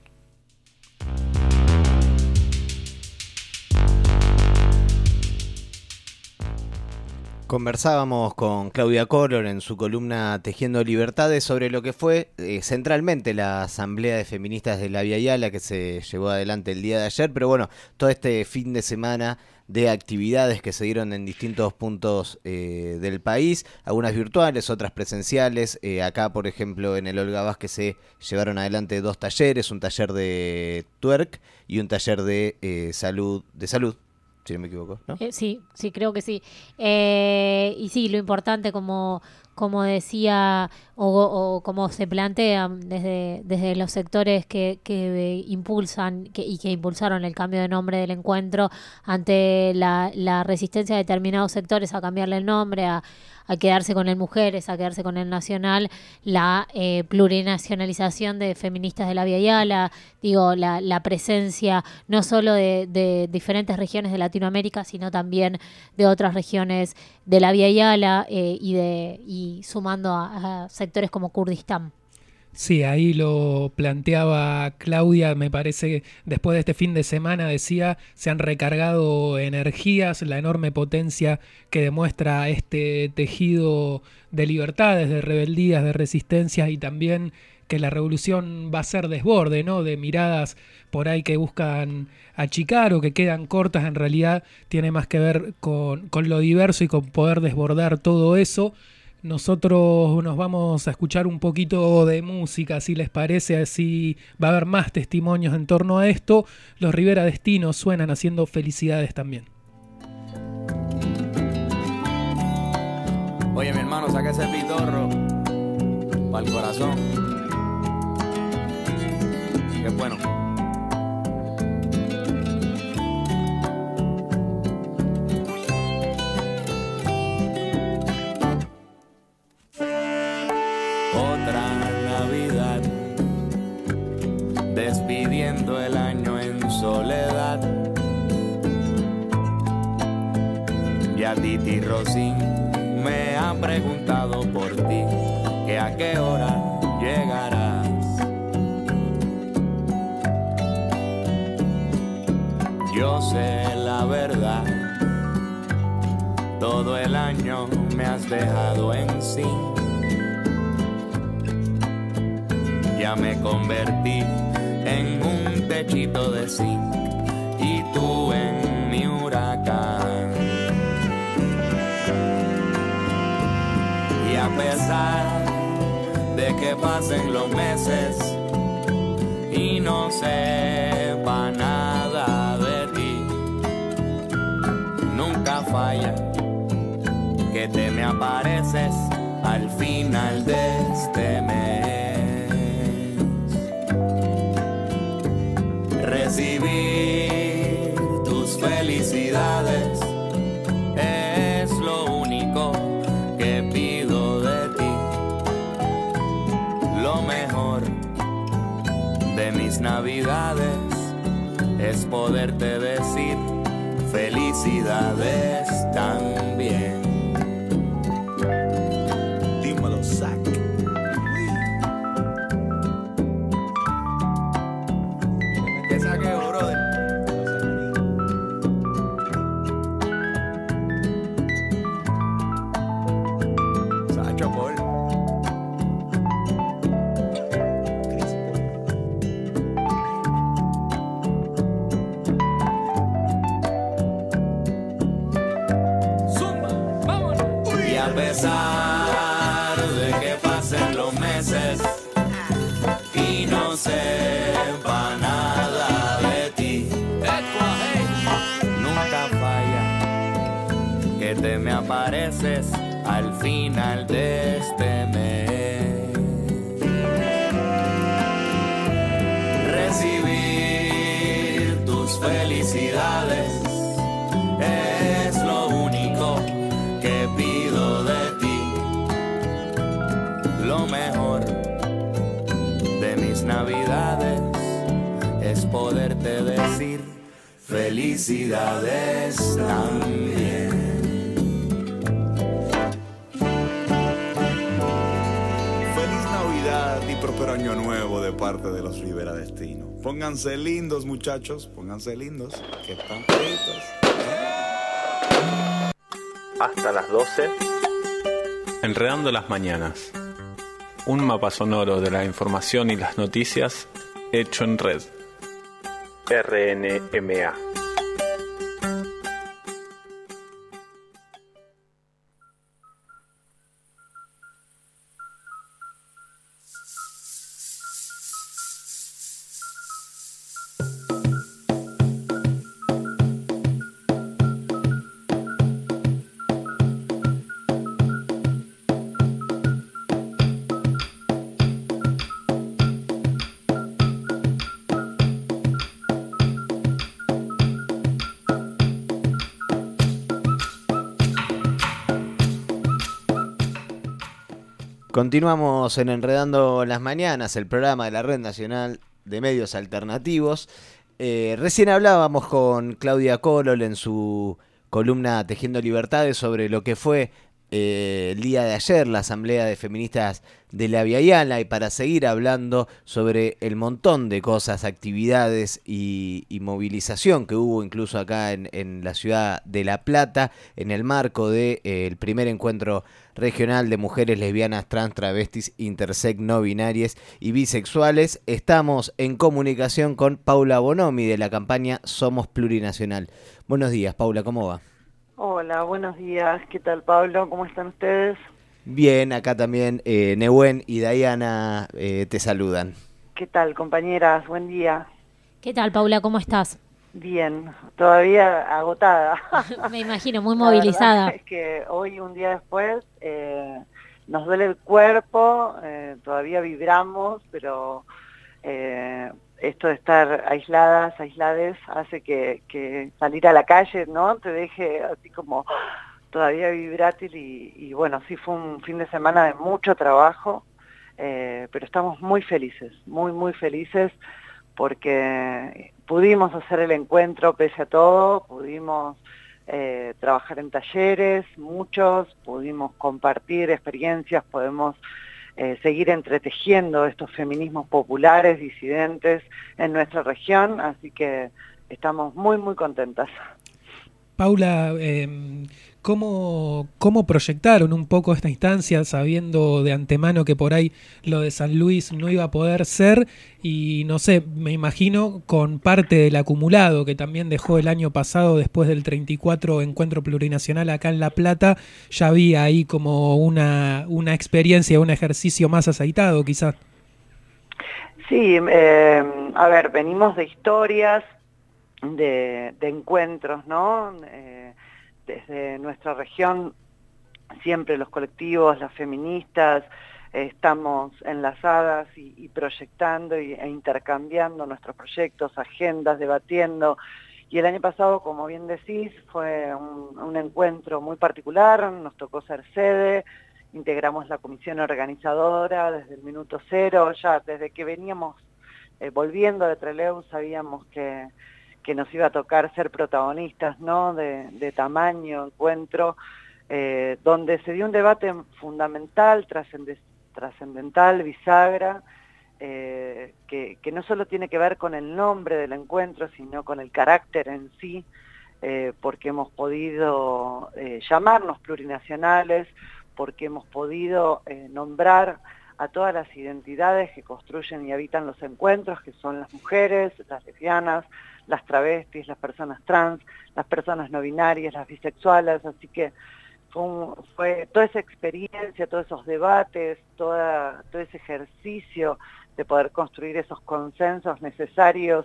D: Conversábamos con Claudia Collor en su columna Tejiendo Libertades sobre lo que fue eh, centralmente la Asamblea de Feministas de la Vía Yala que se llevó adelante el día de ayer, pero bueno, todo este fin de semana de actividades que se dieron en distintos puntos eh, del país, algunas virtuales, otras presenciales. Eh, acá, por ejemplo, en el Olga Vázquez se llevaron adelante dos talleres, un taller de twerk y un taller de eh, salud, de salud. Si no me equivoco, ¿no?
F: Eh, sí, sí, creo que sí. Eh, y sí, lo importante, como, como decía, o, o como se plantea desde, desde los sectores que, que impulsan que, y que impulsaron el cambio de nombre del encuentro, ante la, la resistencia de determinados sectores a cambiarle el nombre, a, a quedarse con el Mujeres, a quedarse con el Nacional, la eh, plurinacionalización de feministas de la Vía Yala, digo, la, la presencia no solo de, de diferentes regiones de Latinoamérica, sino también de otras regiones de la Vía Yala eh, y, de, y sumando a, a sectores como Kurdistán.
E: Sí, ahí lo planteaba Claudia, me parece, después de este fin de semana, decía, se han recargado energías, la enorme potencia que demuestra este tejido de libertades, de rebeldías, de resistencias, y también que la revolución va a ser desborde, ¿no? De miradas por ahí que buscan achicar o que quedan cortas, en realidad tiene más que ver con, con lo diverso y con poder desbordar todo eso. Nosotros nos vamos a escuchar un poquito de música, si les parece, así va a haber más testimonios en torno a esto. Los Rivera Destino suenan haciendo Felicidades también.
N: Oye, mi hermano, saca ese pitorro para el corazón. Qué bueno. Despidiendo el año en soledad. Y a Titi Rosín me han preguntado por ti, que a qué hora llegarás. Yo sé la verdad, todo el año me has dejado en sí. Ya me convertí en un techito de zinc y tú en mi huracán. Y a pesar de que pasen los meses y no sepa nada de ti, nunca falla que te me apareces al final de este mes. Recibir tus felicidades es lo único que pido de ti. Lo mejor de mis navidades es poderte decir felicidades también. Dímelo, Zac. Que saque, brother. Sacho, Paul. pesar de que pasen los meses y no sepa nada de ti. Nunca falla que te me apareces al final de este mes. Recibir tus felicidades es lo único que pido de ti. Lo mejor de mis navidades es poderte decir felicidades también.
O: Feliz Navidad y próspero año nuevo de parte de los Rivera Destino. Pónganse lindos, muchachos, pónganse lindos, que están feitos.
I: Hasta las doce. Enredando las mañanas. Un mapa sonoro de la información y las noticias hecho en red. R N M A.
D: Continuamos en Enredando las Mañanas, el programa de la Red Nacional de Medios Alternativos. Eh, recién hablábamos con Claudia Corol en su columna Tejiendo Libertades sobre lo que fue eh, el día de ayer la Asamblea de Feministas de la Via Yala, y para seguir hablando sobre el montón de cosas, actividades y, y movilización que hubo incluso acá en, en la ciudad de La Plata en el marco del de, eh, primer encuentro regional de mujeres lesbianas, trans, travestis, intersex, no binarias y bisexuales. Estamos en comunicación con Paula Bonomi de la campaña Somos Plurinacional. Buenos días, Paula, ¿cómo va?
P: Hola, buenos días. ¿Qué tal, Pablo? ¿Cómo están ustedes?
D: Bien, acá también eh, Nehuen y Diana eh, te saludan.
P: ¿Qué tal, compañeras? Buen día.
F: ¿Qué tal, Paula? ¿Cómo estás?
P: Bien, todavía agotada.
F: Me imagino, muy movilizada.
P: La verdad es que hoy, un día después, eh, nos duele el cuerpo, eh, todavía vibramos, pero eh, esto de estar aisladas, aislades, hace que, que salir a la calle, ¿no?, te deje así como todavía vibrátil y, y bueno, sí fue un fin de semana de mucho trabajo, eh, pero estamos muy felices, muy, muy felices, porque pudimos hacer el encuentro pese a todo, pudimos eh, trabajar en talleres, muchos, pudimos compartir experiencias, podemos eh, seguir entretejiendo estos feminismos populares, disidentes en nuestra región, así que estamos muy, muy contentas.
E: Paula, eh, ¿cómo, ¿cómo proyectaron un poco esta instancia sabiendo de antemano que por ahí lo de San Luis no iba a poder ser? Y no sé, me imagino con parte del acumulado que también dejó el año pasado después del treinta y cuatro encuentro plurinacional acá en La Plata, ya había ahí como una, una experiencia, un ejercicio más aceitado quizás.
P: Sí, eh, a ver, venimos de historias, De, de encuentros, ¿no? Eh, desde nuestra región, siempre los colectivos, las feministas, eh, estamos enlazadas y, y proyectando y, e intercambiando nuestros proyectos, agendas, debatiendo. Y el año pasado, como bien decís, fue un, un encuentro muy particular, nos tocó ser sede, integramos la comisión organizadora desde el minuto cero, ya desde que veníamos eh, volviendo de Trelew sabíamos que que nos iba a tocar ser protagonistas, ¿no?, de, de tamaño, encuentro, eh, donde se dio un debate fundamental, trascendental, bisagra, eh, que, que no solo tiene que ver con el nombre del encuentro, sino con el carácter en sí, eh, porque hemos podido eh, llamarnos plurinacionales, porque hemos podido eh, nombrar a todas las identidades que construyen y habitan los encuentros, que son las mujeres, las lesbianas, las travestis, las personas trans, las personas no binarias, las bisexuales, así que fue, un, fue toda esa experiencia, todos esos debates, toda, todo ese ejercicio de poder construir esos consensos necesarios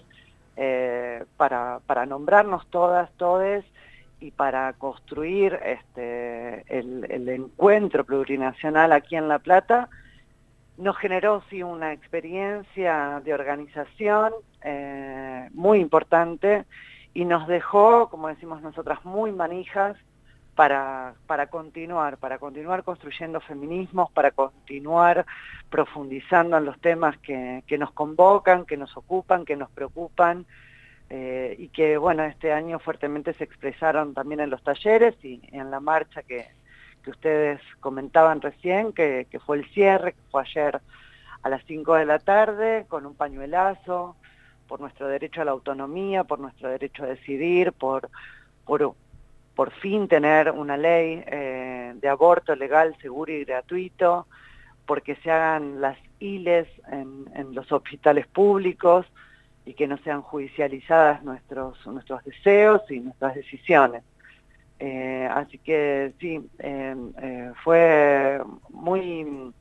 P: eh, para, para nombrarnos todas, todes, y para construir este, el, el encuentro plurinacional aquí en La Plata, nos generó sí una experiencia de organización eh, muy importante y nos dejó, como decimos nosotras, muy manijas para, para continuar, para continuar construyendo feminismos, para continuar profundizando en los temas que, que nos convocan, que nos ocupan, que nos preocupan, eh, y que, bueno, este año fuertemente se expresaron también en los talleres y en la marcha que, que ustedes comentaban recién, que, que fue el cierre, que fue ayer a las cinco de la tarde, con un pañuelazo, por nuestro derecho a la autonomía, por nuestro derecho a decidir, por, por, por fin tener una ley eh, de aborto legal, seguro y gratuito, porque se hagan las I L Es en, en los hospitales públicos y que no sean judicializadas nuestros, nuestros deseos y nuestras decisiones. Eh, así que sí, eh, eh, fue muy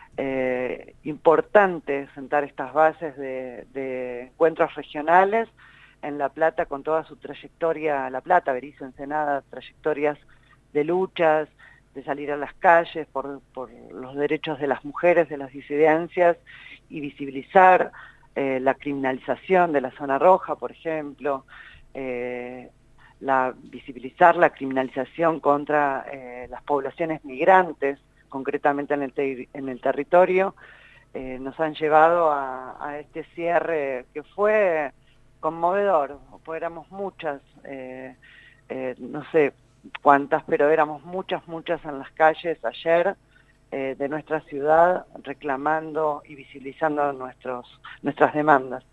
P: eh, importante sentar estas bases de, de encuentros regionales en La Plata con toda su trayectoria, La Plata, Berisso, Ensenada, trayectorias de luchas, de salir a las calles por, por los derechos de las mujeres, de las disidencias, y visibilizar eh, la criminalización de la zona roja, por ejemplo, eh, la, visibilizar la criminalización contra eh, las poblaciones migrantes, concretamente en el, te en el territorio, eh, nos han llevado a, a este cierre que fue conmovedor, pues éramos muchas, eh, eh, no sé cuántas, pero éramos muchas, muchas en las calles ayer eh, de nuestra ciudad reclamando y visibilizando nuestros, nuestras demandas.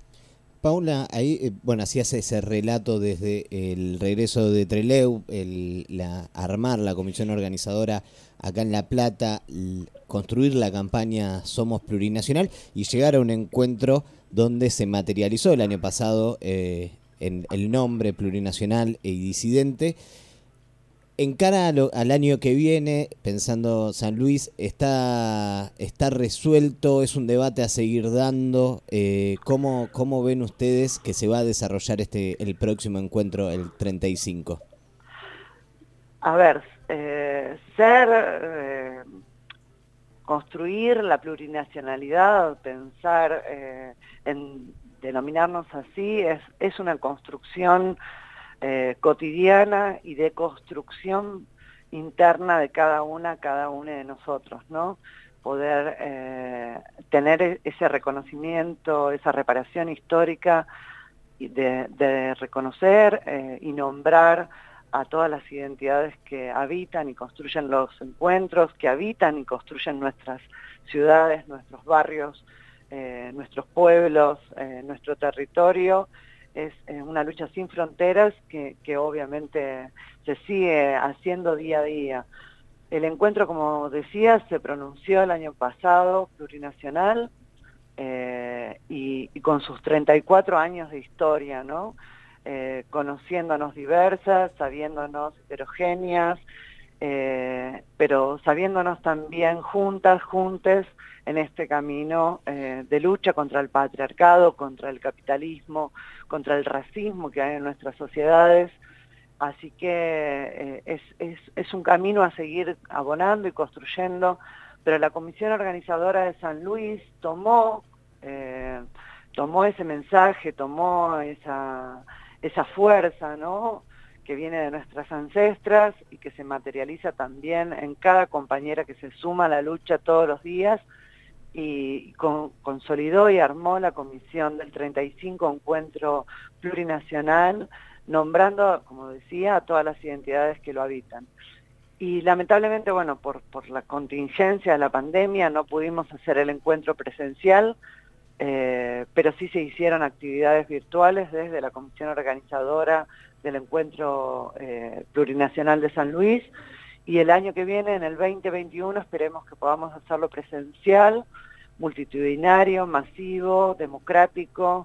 D: Paula, ahí, eh, bueno, hacías ese relato desde el regreso de Trelew, el, la, armar la comisión organizadora acá en La Plata, el, construir la campaña Somos Plurinacional y llegar a un encuentro donde se materializó el año pasado eh, en el nombre plurinacional y disidente. En cara a lo, al año que viene, pensando San Luis, ¿está, está resuelto? ¿Es un debate a seguir dando? Eh, ¿cómo, ¿Cómo ven ustedes que se va a desarrollar este el próximo encuentro, el treinta y cinco?
P: A ver, eh, ser, eh, construir la plurinacionalidad, pensar eh, en denominarnos así, es, es una construcción Eh, cotidiana y de construcción interna de cada una, cada uno de nosotros, ¿no? Poder eh, tener ese reconocimiento, esa reparación histórica de, de reconocer eh, y nombrar a todas las identidades que habitan y construyen los encuentros, que habitan y construyen nuestras ciudades, nuestros barrios, eh, nuestros pueblos, eh, nuestro territorio. Es una lucha sin fronteras que, que obviamente se sigue haciendo día a día. El encuentro, como decía, se pronunció el año pasado, plurinacional, eh, y, y con sus treinta y cuatro años de historia, ¿no? Eh, conociéndonos diversas, sabiéndonos heterogéneas, eh, pero sabiéndonos también juntas, juntes, en este camino eh, de lucha contra el patriarcado, contra el capitalismo, contra el racismo que hay en nuestras sociedades. Así que eh, es, es, es un camino a seguir abonando y construyendo, pero la Comisión Organizadora de San Luis tomó, eh, tomó ese mensaje, tomó esa, esa fuerza, ¿no?, que viene de nuestras ancestras y que se materializa también en cada compañera que se suma a la lucha todos los días, y con, consolidó y armó la comisión del treinta y cinco Encuentro Plurinacional, nombrando, como decía, a todas las identidades que lo habitan. Y lamentablemente, bueno, por, por la contingencia de la pandemia no pudimos hacer el encuentro presencial, eh, pero sí se hicieron actividades virtuales desde la comisión organizadora del Encuentro eh, Plurinacional de San Luis, y el año que viene, en el veinte veintiuno, esperemos que podamos hacerlo presencial, multitudinario, masivo, democrático,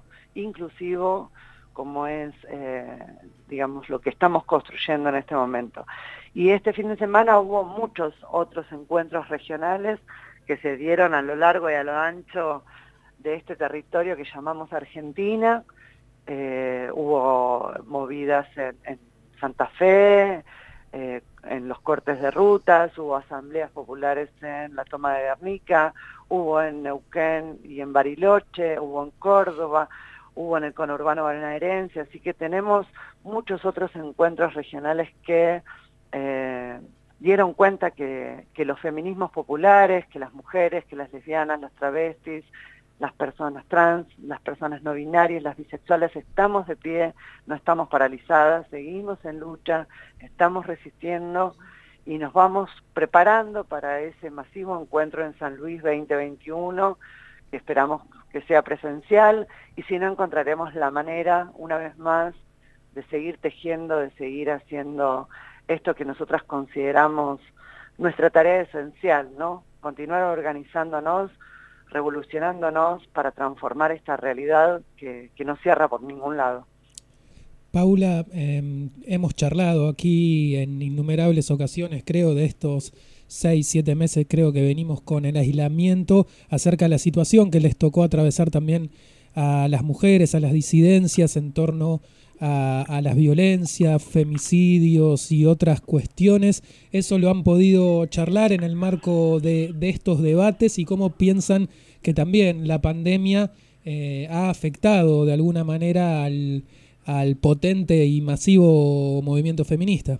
P: inclusivo, como es, eh, digamos, lo que estamos construyendo en este momento. Y este fin de semana hubo muchos otros encuentros regionales que se dieron a lo largo y a lo ancho de este territorio que llamamos Argentina. Eh, hubo movidas en, en Santa Fe, eh, en los cortes de rutas, hubo asambleas populares en la toma de Guernica, hubo en Neuquén y en Bariloche, hubo en Córdoba, hubo en el conurbano bonaerense, así que tenemos muchos otros encuentros regionales que eh, dieron cuenta que, que los feminismos populares, que las mujeres, que las lesbianas, las travestis, las personas trans, las personas no binarias, las bisexuales, estamos de pie, no estamos paralizadas, seguimos en lucha, estamos resistiendo y nos vamos preparando para ese masivo encuentro en San Luis veinte veintiuno, que esperamos que sea presencial, y si no, encontraremos la manera, una vez más, de seguir tejiendo, de seguir haciendo esto que nosotras consideramos nuestra tarea esencial, ¿no? Continuar organizándonos, revolucionándonos para transformar esta realidad que, que no cierra por ningún lado.
E: Paula, eh, hemos charlado aquí en innumerables ocasiones, creo, de estos seis, siete meses, creo que venimos con el aislamiento, acerca de la situación que les tocó atravesar también a las mujeres, a las disidencias en torno a, a las violencias, femicidios y otras cuestiones. ¿Eso lo han podido charlar en el marco de, de estos debates y cómo piensan que también la pandemia eh, ha afectado de alguna manera al, al potente y masivo movimiento feminista?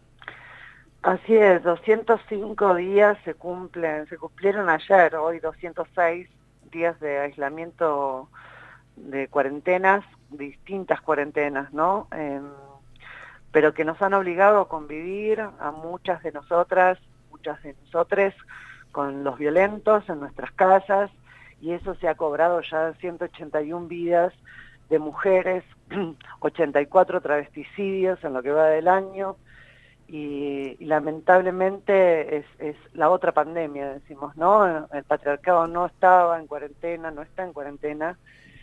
P: Así es, doscientos cinco días se cumplen, se cumplieron ayer, hoy doscientos seis días de aislamiento, de cuarentenas, distintas cuarentenas, ¿no? Eh, pero que nos han obligado a convivir a muchas de nosotras, muchas de nosotres, con los violentos en nuestras casas, y eso se ha cobrado ya ciento ochenta y una vidas de mujeres, ochenta y cuatro travesticidios en lo que va del año, y, y lamentablemente es, es la otra pandemia, decimos, ¿no? El patriarcado no estaba en cuarentena, no está en cuarentena,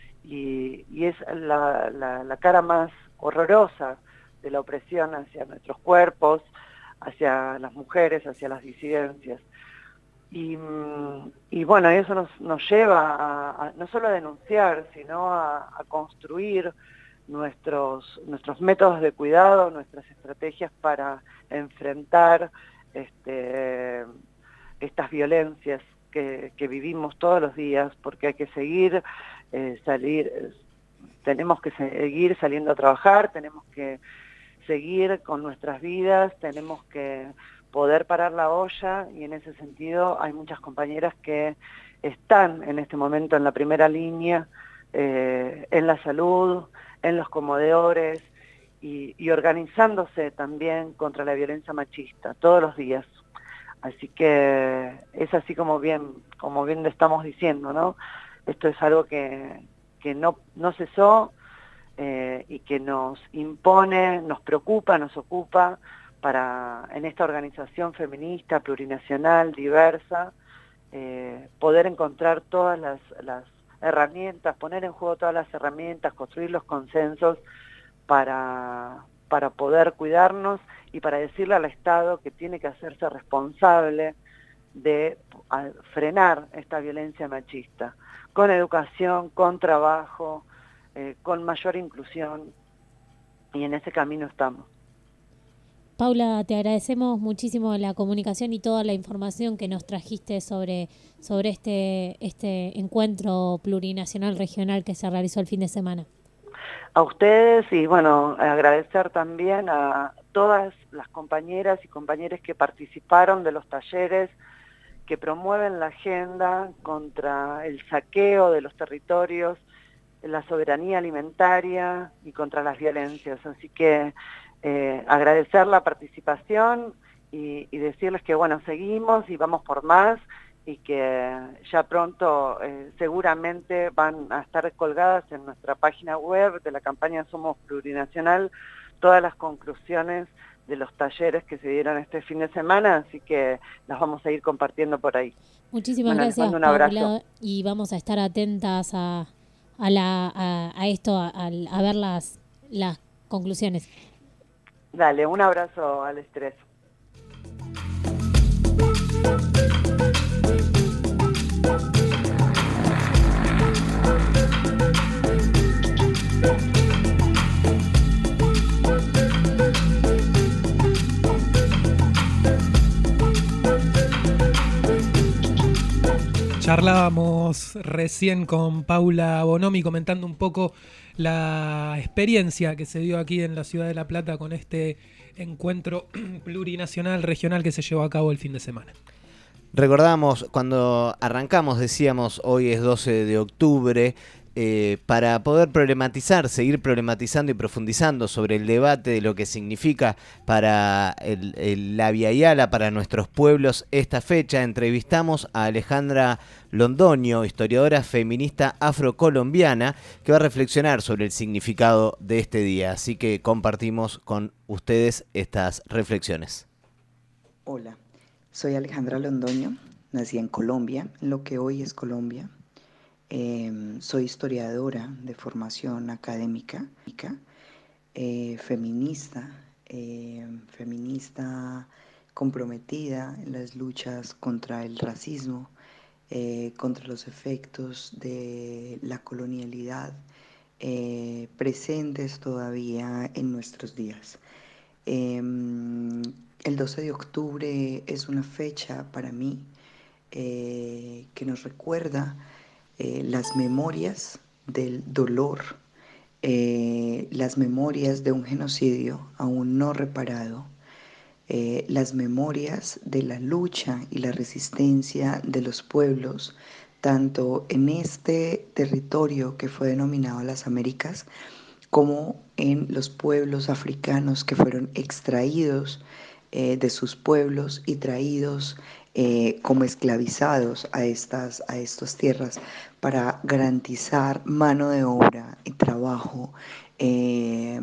P: y, y es la, la, la cara más horrorosa de la opresión hacia nuestros cuerpos, hacia las mujeres, hacia las disidencias. Y, y bueno, eso nos, nos lleva a, a no solo a denunciar, sino a, a construir nuestros, nuestros métodos de cuidado, nuestras estrategias para enfrentar este, estas violencias que, que vivimos todos los días, porque hay que seguir eh, salir, tenemos que seguir saliendo a trabajar, tenemos que seguir con nuestras vidas, tenemos que poder parar la olla, y en ese sentido hay muchas compañeras que están en este momento en la primera línea, eh, en la salud, en los comedores y, y organizándose también contra la violencia machista todos los días. Así que es así como bien, como bien le estamos diciendo, ¿no? Esto es algo que, que no, no cesó eh, y que nos impone, nos preocupa, nos ocupa para en esta organización feminista, plurinacional, diversa, eh, poder encontrar todas las, las herramientas, poner en juego todas las herramientas, construir los consensos para, para poder cuidarnos y para decirle al Estado que tiene que hacerse responsable de frenar esta violencia machista, con educación, con trabajo, eh, con mayor inclusión, y en ese camino estamos.
F: Paula, te agradecemos muchísimo la comunicación y toda la información que nos trajiste sobre, sobre este, este encuentro plurinacional regional que se realizó el fin de semana.
P: A ustedes, y bueno, agradecer también a todas las compañeras y compañeros que participaron de los talleres que promueven la agenda contra el saqueo de los territorios, la soberanía alimentaria y contra las violencias. Así que eh, agradecer la participación y, y decirles que bueno, seguimos y vamos por más, y que ya pronto eh, seguramente van a estar colgadas en nuestra página web de la campaña Somos Plurinacional todas las conclusiones de los talleres que se dieron este fin de semana, así que las vamos a ir compartiendo por ahí.
F: Muchísimas
P: bueno,
F: gracias,
P: un abrazo.
F: Paula, y vamos a estar atentas a, a, la, a, a esto, a, a ver las, las conclusiones.
P: Dale, un abrazo al estrés.
E: Charlábamos recién con Paula Bonomi comentando un poco la experiencia que se dio aquí en la ciudad de La Plata con este encuentro plurinacional regional que se llevó a cabo el fin de semana.
D: Recordamos cuando arrancamos, decíamos hoy es doce de octubre, eh, para poder problematizar, seguir problematizando y profundizando sobre el debate de lo que significa para el, el, la Via Yala, para nuestros pueblos esta fecha. Entrevistamos a Alejandra Londoño, historiadora feminista afrocolombiana, que va a reflexionar sobre el significado de este día. Así que compartimos con ustedes estas reflexiones.
Q: Hola, soy Alejandra Londoño, nací en Colombia, en lo que hoy es Colombia. Eh, soy historiadora de formación académica, eh, feminista, eh, feminista comprometida en las luchas contra el racismo, eh, contra los efectos de la colonialidad eh, presentes todavía en nuestros días. Eh, el doce de octubre es una fecha para mí eh, que nos recuerda Eh, las memorias del dolor, eh, las memorias de un genocidio aún no reparado, eh, las memorias de la lucha y la resistencia de los pueblos, tanto en este territorio que fue denominado las Américas, como en los pueblos africanos que fueron extraídos eh, de sus pueblos y traídos Eh, como esclavizados a estas, a estas tierras para garantizar mano de obra y trabajo eh,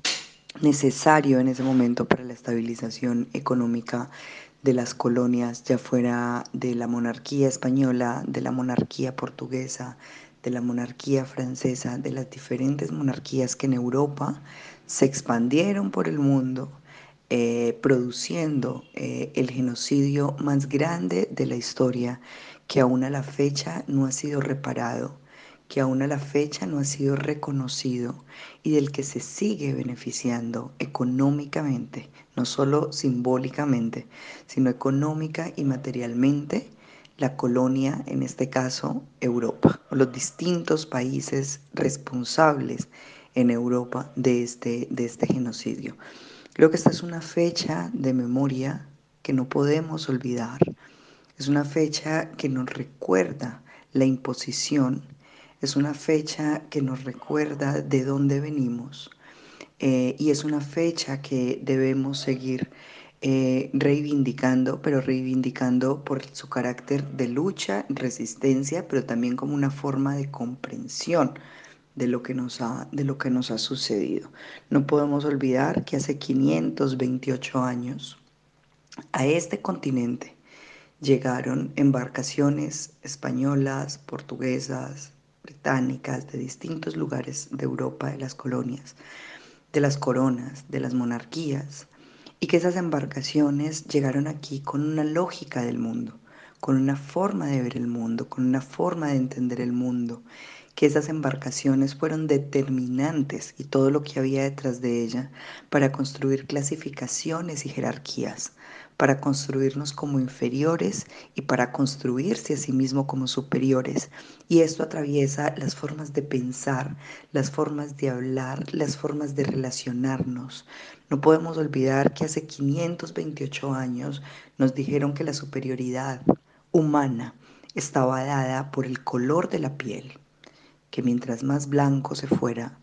Q: necesario en ese momento para la estabilización económica de las colonias, ya fuera de la monarquía española, de la monarquía portuguesa, de la monarquía francesa, de las diferentes monarquías que en Europa se expandieron por el mundo, Eh, produciendo eh, el genocidio más grande de la historia, que aún a la fecha no ha sido reparado, que aún a la fecha no ha sido reconocido y del que se sigue beneficiando económicamente, no solo simbólicamente, sino económica y materialmente, la colonia, en este caso Europa, o los distintos países responsables en Europa de este, de este genocidio. Creo que esta es una fecha de memoria que no podemos olvidar. Es una fecha que nos recuerda la imposición. Es una fecha que nos recuerda de dónde venimos. Eh, y es una fecha que debemos seguir eh, reivindicando, pero reivindicando por su carácter de lucha, resistencia, pero también como una forma de comprensión de lo que nos ha, de lo que nos ha sucedido. No podemos olvidar que hace quinientos veintiocho años a este continente llegaron embarcaciones españolas, portuguesas, británicas, de distintos lugares de Europa, de las colonias, de las coronas, de las monarquías, y que esas embarcaciones llegaron aquí con una lógica del mundo, con una forma de ver el mundo, con una forma de entender el mundo, que esas embarcaciones fueron determinantes y todo lo que había detrás de ella para construir clasificaciones y jerarquías, para construirnos como inferiores y para construirse a sí mismo como superiores. Y esto atraviesa las formas de pensar, las formas de hablar, las formas de relacionarnos. No podemos olvidar que hace quinientos veintiocho años nos dijeron que la superioridad humana estaba dada por el color de la piel, que mientras más blanco se fuera,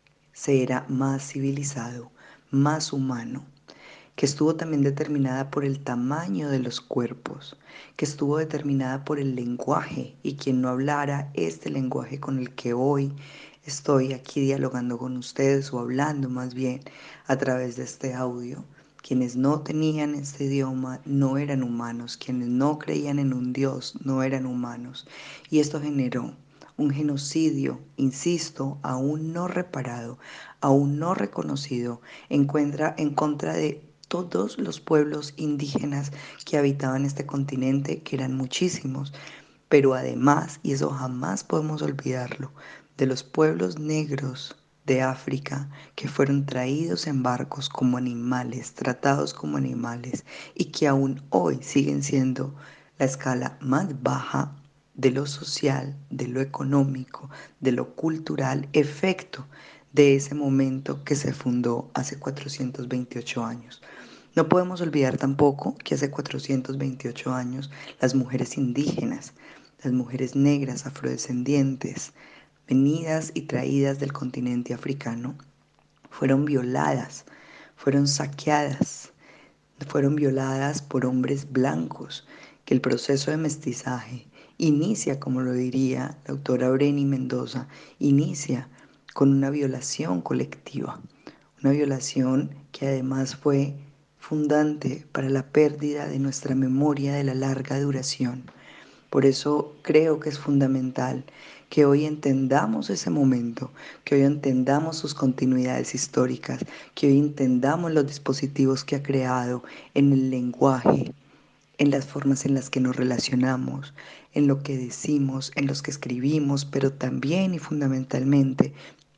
Q: se era más civilizado, más humano, que estuvo también determinada por el tamaño de los cuerpos, que estuvo determinada por el lenguaje, y quien no hablara este lenguaje con el que hoy estoy aquí dialogando con ustedes, o hablando más bien a través de este audio, quienes no tenían este idioma no eran humanos, quienes no creían en un Dios no eran humanos, y esto generó un genocidio, insisto, aún no reparado, aún no reconocido, en contra, en contra de todos los pueblos indígenas que habitaban este continente, que eran muchísimos, pero además, y eso jamás podemos olvidarlo, de los pueblos negros de África que fueron traídos en barcos como animales, tratados como animales, y que aún hoy siguen siendo la escala más baja de lo social, de lo económico, de lo cultural, efecto de ese momento que se fundó hace cuatrocientos veintiocho años. No podemos olvidar tampoco que hace cuatrocientos veintiocho años las mujeres indígenas, las mujeres negras afrodescendientes, venidas y traídas del continente africano, fueron violadas, fueron saqueadas, fueron violadas por hombres blancos, que el proceso de mestizaje inicia, como lo diría la autora Breni Mendoza, inicia con una violación colectiva, una violación que además fue fundante para la pérdida de nuestra memoria de la larga duración. Por eso creo que es fundamental que hoy entendamos ese momento, que hoy entendamos sus continuidades históricas, que hoy entendamos los dispositivos que ha creado en el lenguaje, en las formas en las que nos relacionamos, en lo que decimos, en los que escribimos, pero también y fundamentalmente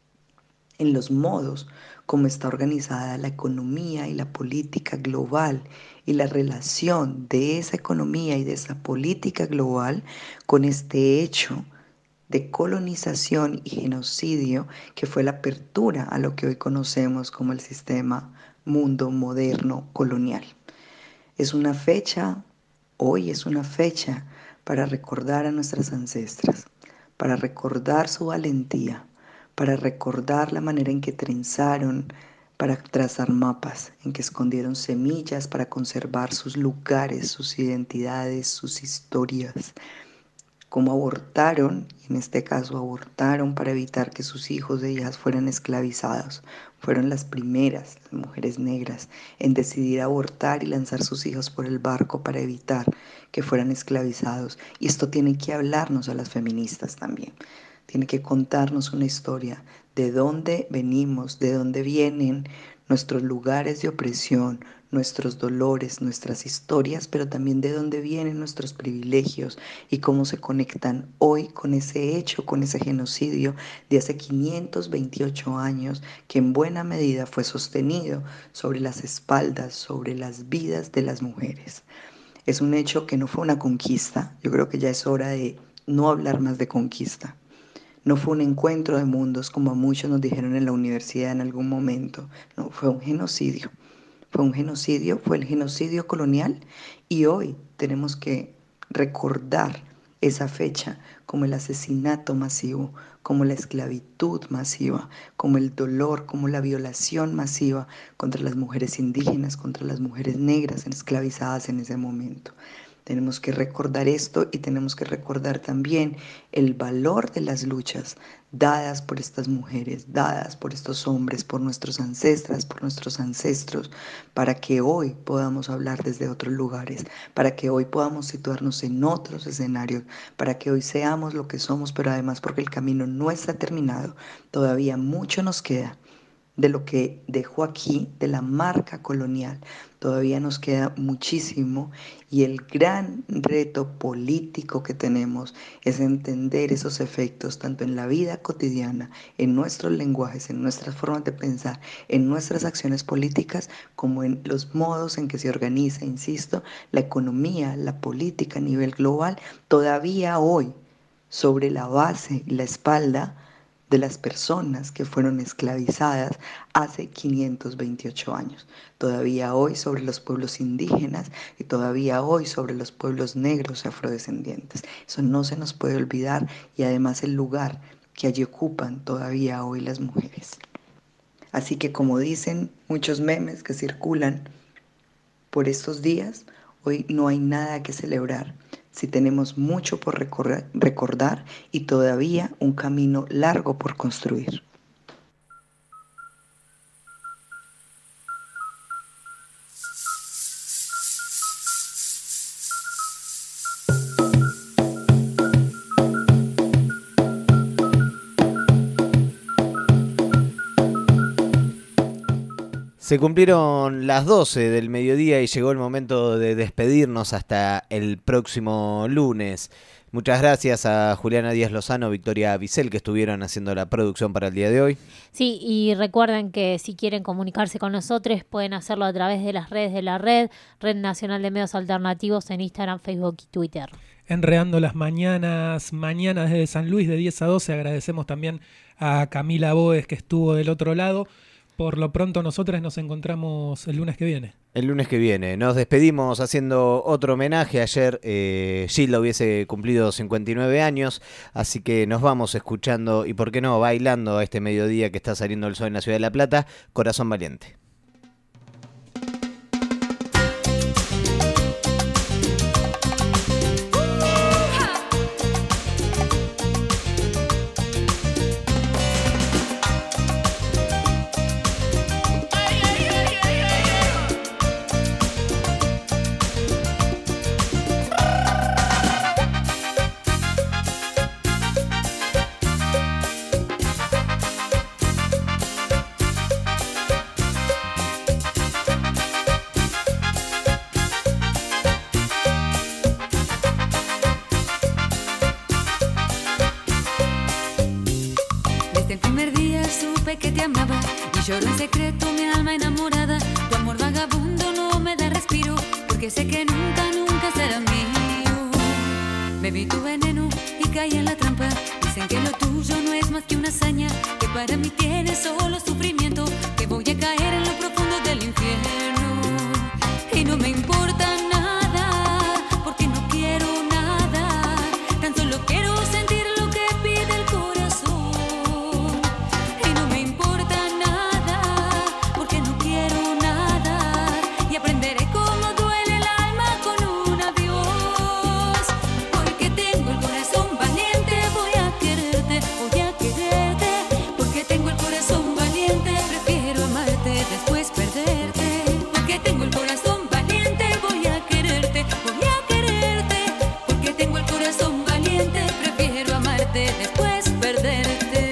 Q: en los modos como está organizada la economía y la política global y la relación de esa economía y de esa política global con este hecho de colonización y genocidio que fue la apertura a lo que hoy conocemos como el sistema mundo moderno colonial. Es una fecha, hoy es una fecha para recordar a nuestras ancestras, para recordar su valentía, para recordar la manera en que trenzaron para trazar mapas, en que escondieron semillas para conservar sus lugares, sus identidades, sus historias, cómo abortaron, y en este caso abortaron para evitar que sus hijos e hijas fueran esclavizados. Fueron las primeras, las mujeres negras, en decidir abortar y lanzar sus hijos por el barco para evitar que fueran esclavizados. Y esto tiene que hablarnos a las feministas también. Tiene que contarnos una historia de dónde venimos, de dónde vienen nuestros lugares de opresión, nuestros dolores, nuestras historias, pero también de dónde vienen nuestros privilegios y cómo se conectan hoy con ese hecho, con ese genocidio de hace quinientos veintiocho años que en buena medida fue sostenido sobre las espaldas, sobre las vidas de las mujeres. Es un hecho que no fue una conquista, yo creo que ya es hora de no hablar más de conquista. No fue un encuentro de mundos como a muchos nos dijeron en la universidad en algún momento, no, fue un genocidio. Fue un genocidio, fue el genocidio colonial y hoy tenemos que recordar esa fecha como el asesinato masivo, como la esclavitud masiva, como el dolor, como la violación masiva contra las mujeres indígenas, contra las mujeres negras esclavizadas en ese momento. Tenemos que recordar esto y tenemos que recordar también el valor de las luchas dadas por estas mujeres, dadas por estos hombres, por nuestros ancestras, por nuestros ancestros, para que hoy podamos hablar desde otros lugares, para que hoy podamos situarnos en otros escenarios, para que hoy seamos lo que somos, pero además porque el camino no está terminado, todavía mucho nos queda de lo que dejó aquí, de la marca colonial. Todavía nos queda muchísimo y el gran reto político que tenemos es entender esos efectos tanto en la vida cotidiana, en nuestros lenguajes, en nuestras formas de pensar, en nuestras acciones políticas, como en los modos en que se organiza, insisto, la economía, la política a nivel global, todavía hoy sobre la base y la espalda de las personas que fueron esclavizadas hace quinientos veintiocho años. Todavía hoy sobre los pueblos indígenas y todavía hoy sobre los pueblos negros y afrodescendientes. Eso no se nos puede olvidar y además el lugar que allí ocupan todavía hoy las mujeres. Así que como dicen muchos memes que circulan por estos días, hoy no hay nada que celebrar. Si tenemos mucho por recorrer, recordar y todavía un camino largo por construir.
D: Se cumplieron las doce del mediodía y llegó el momento de despedirnos hasta el próximo lunes. Muchas gracias a Juliana Díaz Lozano, Victoria Vicel, que estuvieron haciendo la producción para el día de hoy.
F: Sí, y recuerden que si quieren comunicarse con nosotros pueden hacerlo a través de las redes de la red, Red Nacional de Medios Alternativos en Instagram, Facebook y Twitter.
E: Enredando las mañanas, mañanas desde San Luis de diez a doce. Agradecemos también a Camila Boes, que estuvo del otro lado. Por lo pronto nosotras nos encontramos el lunes que viene.
D: El lunes que viene. Nos despedimos haciendo otro homenaje. Ayer eh, Gilda hubiese cumplido cincuenta y nueve años, así que nos vamos escuchando y por qué no bailando a este mediodía que está saliendo el sol en la ciudad de La Plata, Corazón Valiente.
R: Que te amaba y lloro en secreto mi alma enamorada. Tu amor vagabundo no me da respiro, porque sé que nunca, nunca será mío. Bebí tu veneno y caí en la trampa. Dicen que lo tuyo no es más que una hazaña, que para mí tiene solo sufrimiento, que voy a caer en lo profundo del infierno. Y no me importa nada, porque no quiero nada, tan solo quiero sentir lo que pide el corazón. Aprenderé cómo duele el alma con un adiós. Porque tengo el corazón valiente, voy a quererte, voy a quererte. Porque tengo el corazón valiente, prefiero amarte, después perderte. Porque tengo el corazón valiente, voy a quererte, voy a quererte. Porque tengo el corazón valiente, prefiero amarte, después perderte.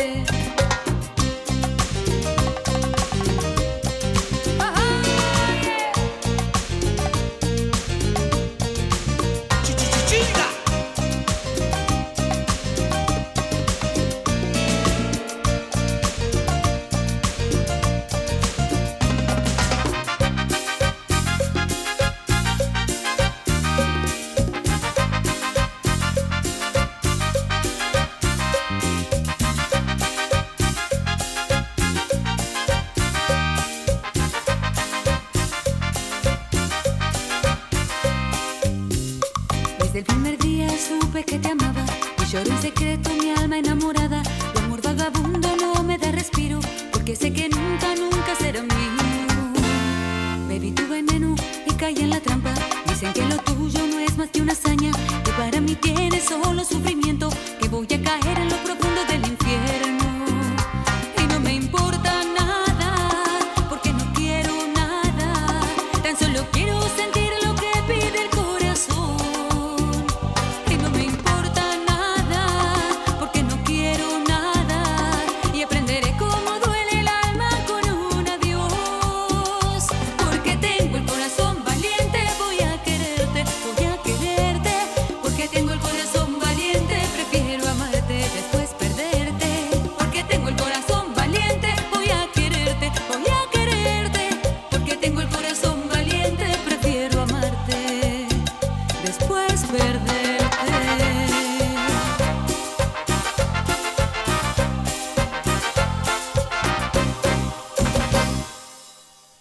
R: Desde el primer día supe que te amaba y lloro en secreto mi alma enamorada. Tu amor vagabundo no me da respiro, porque sé que nunca, nunca será mío. Bebí tu veneno y caí en la trampa. Dicen que lo tuyo no es más que una hazaña, que para mí tiene solo sufrimiento.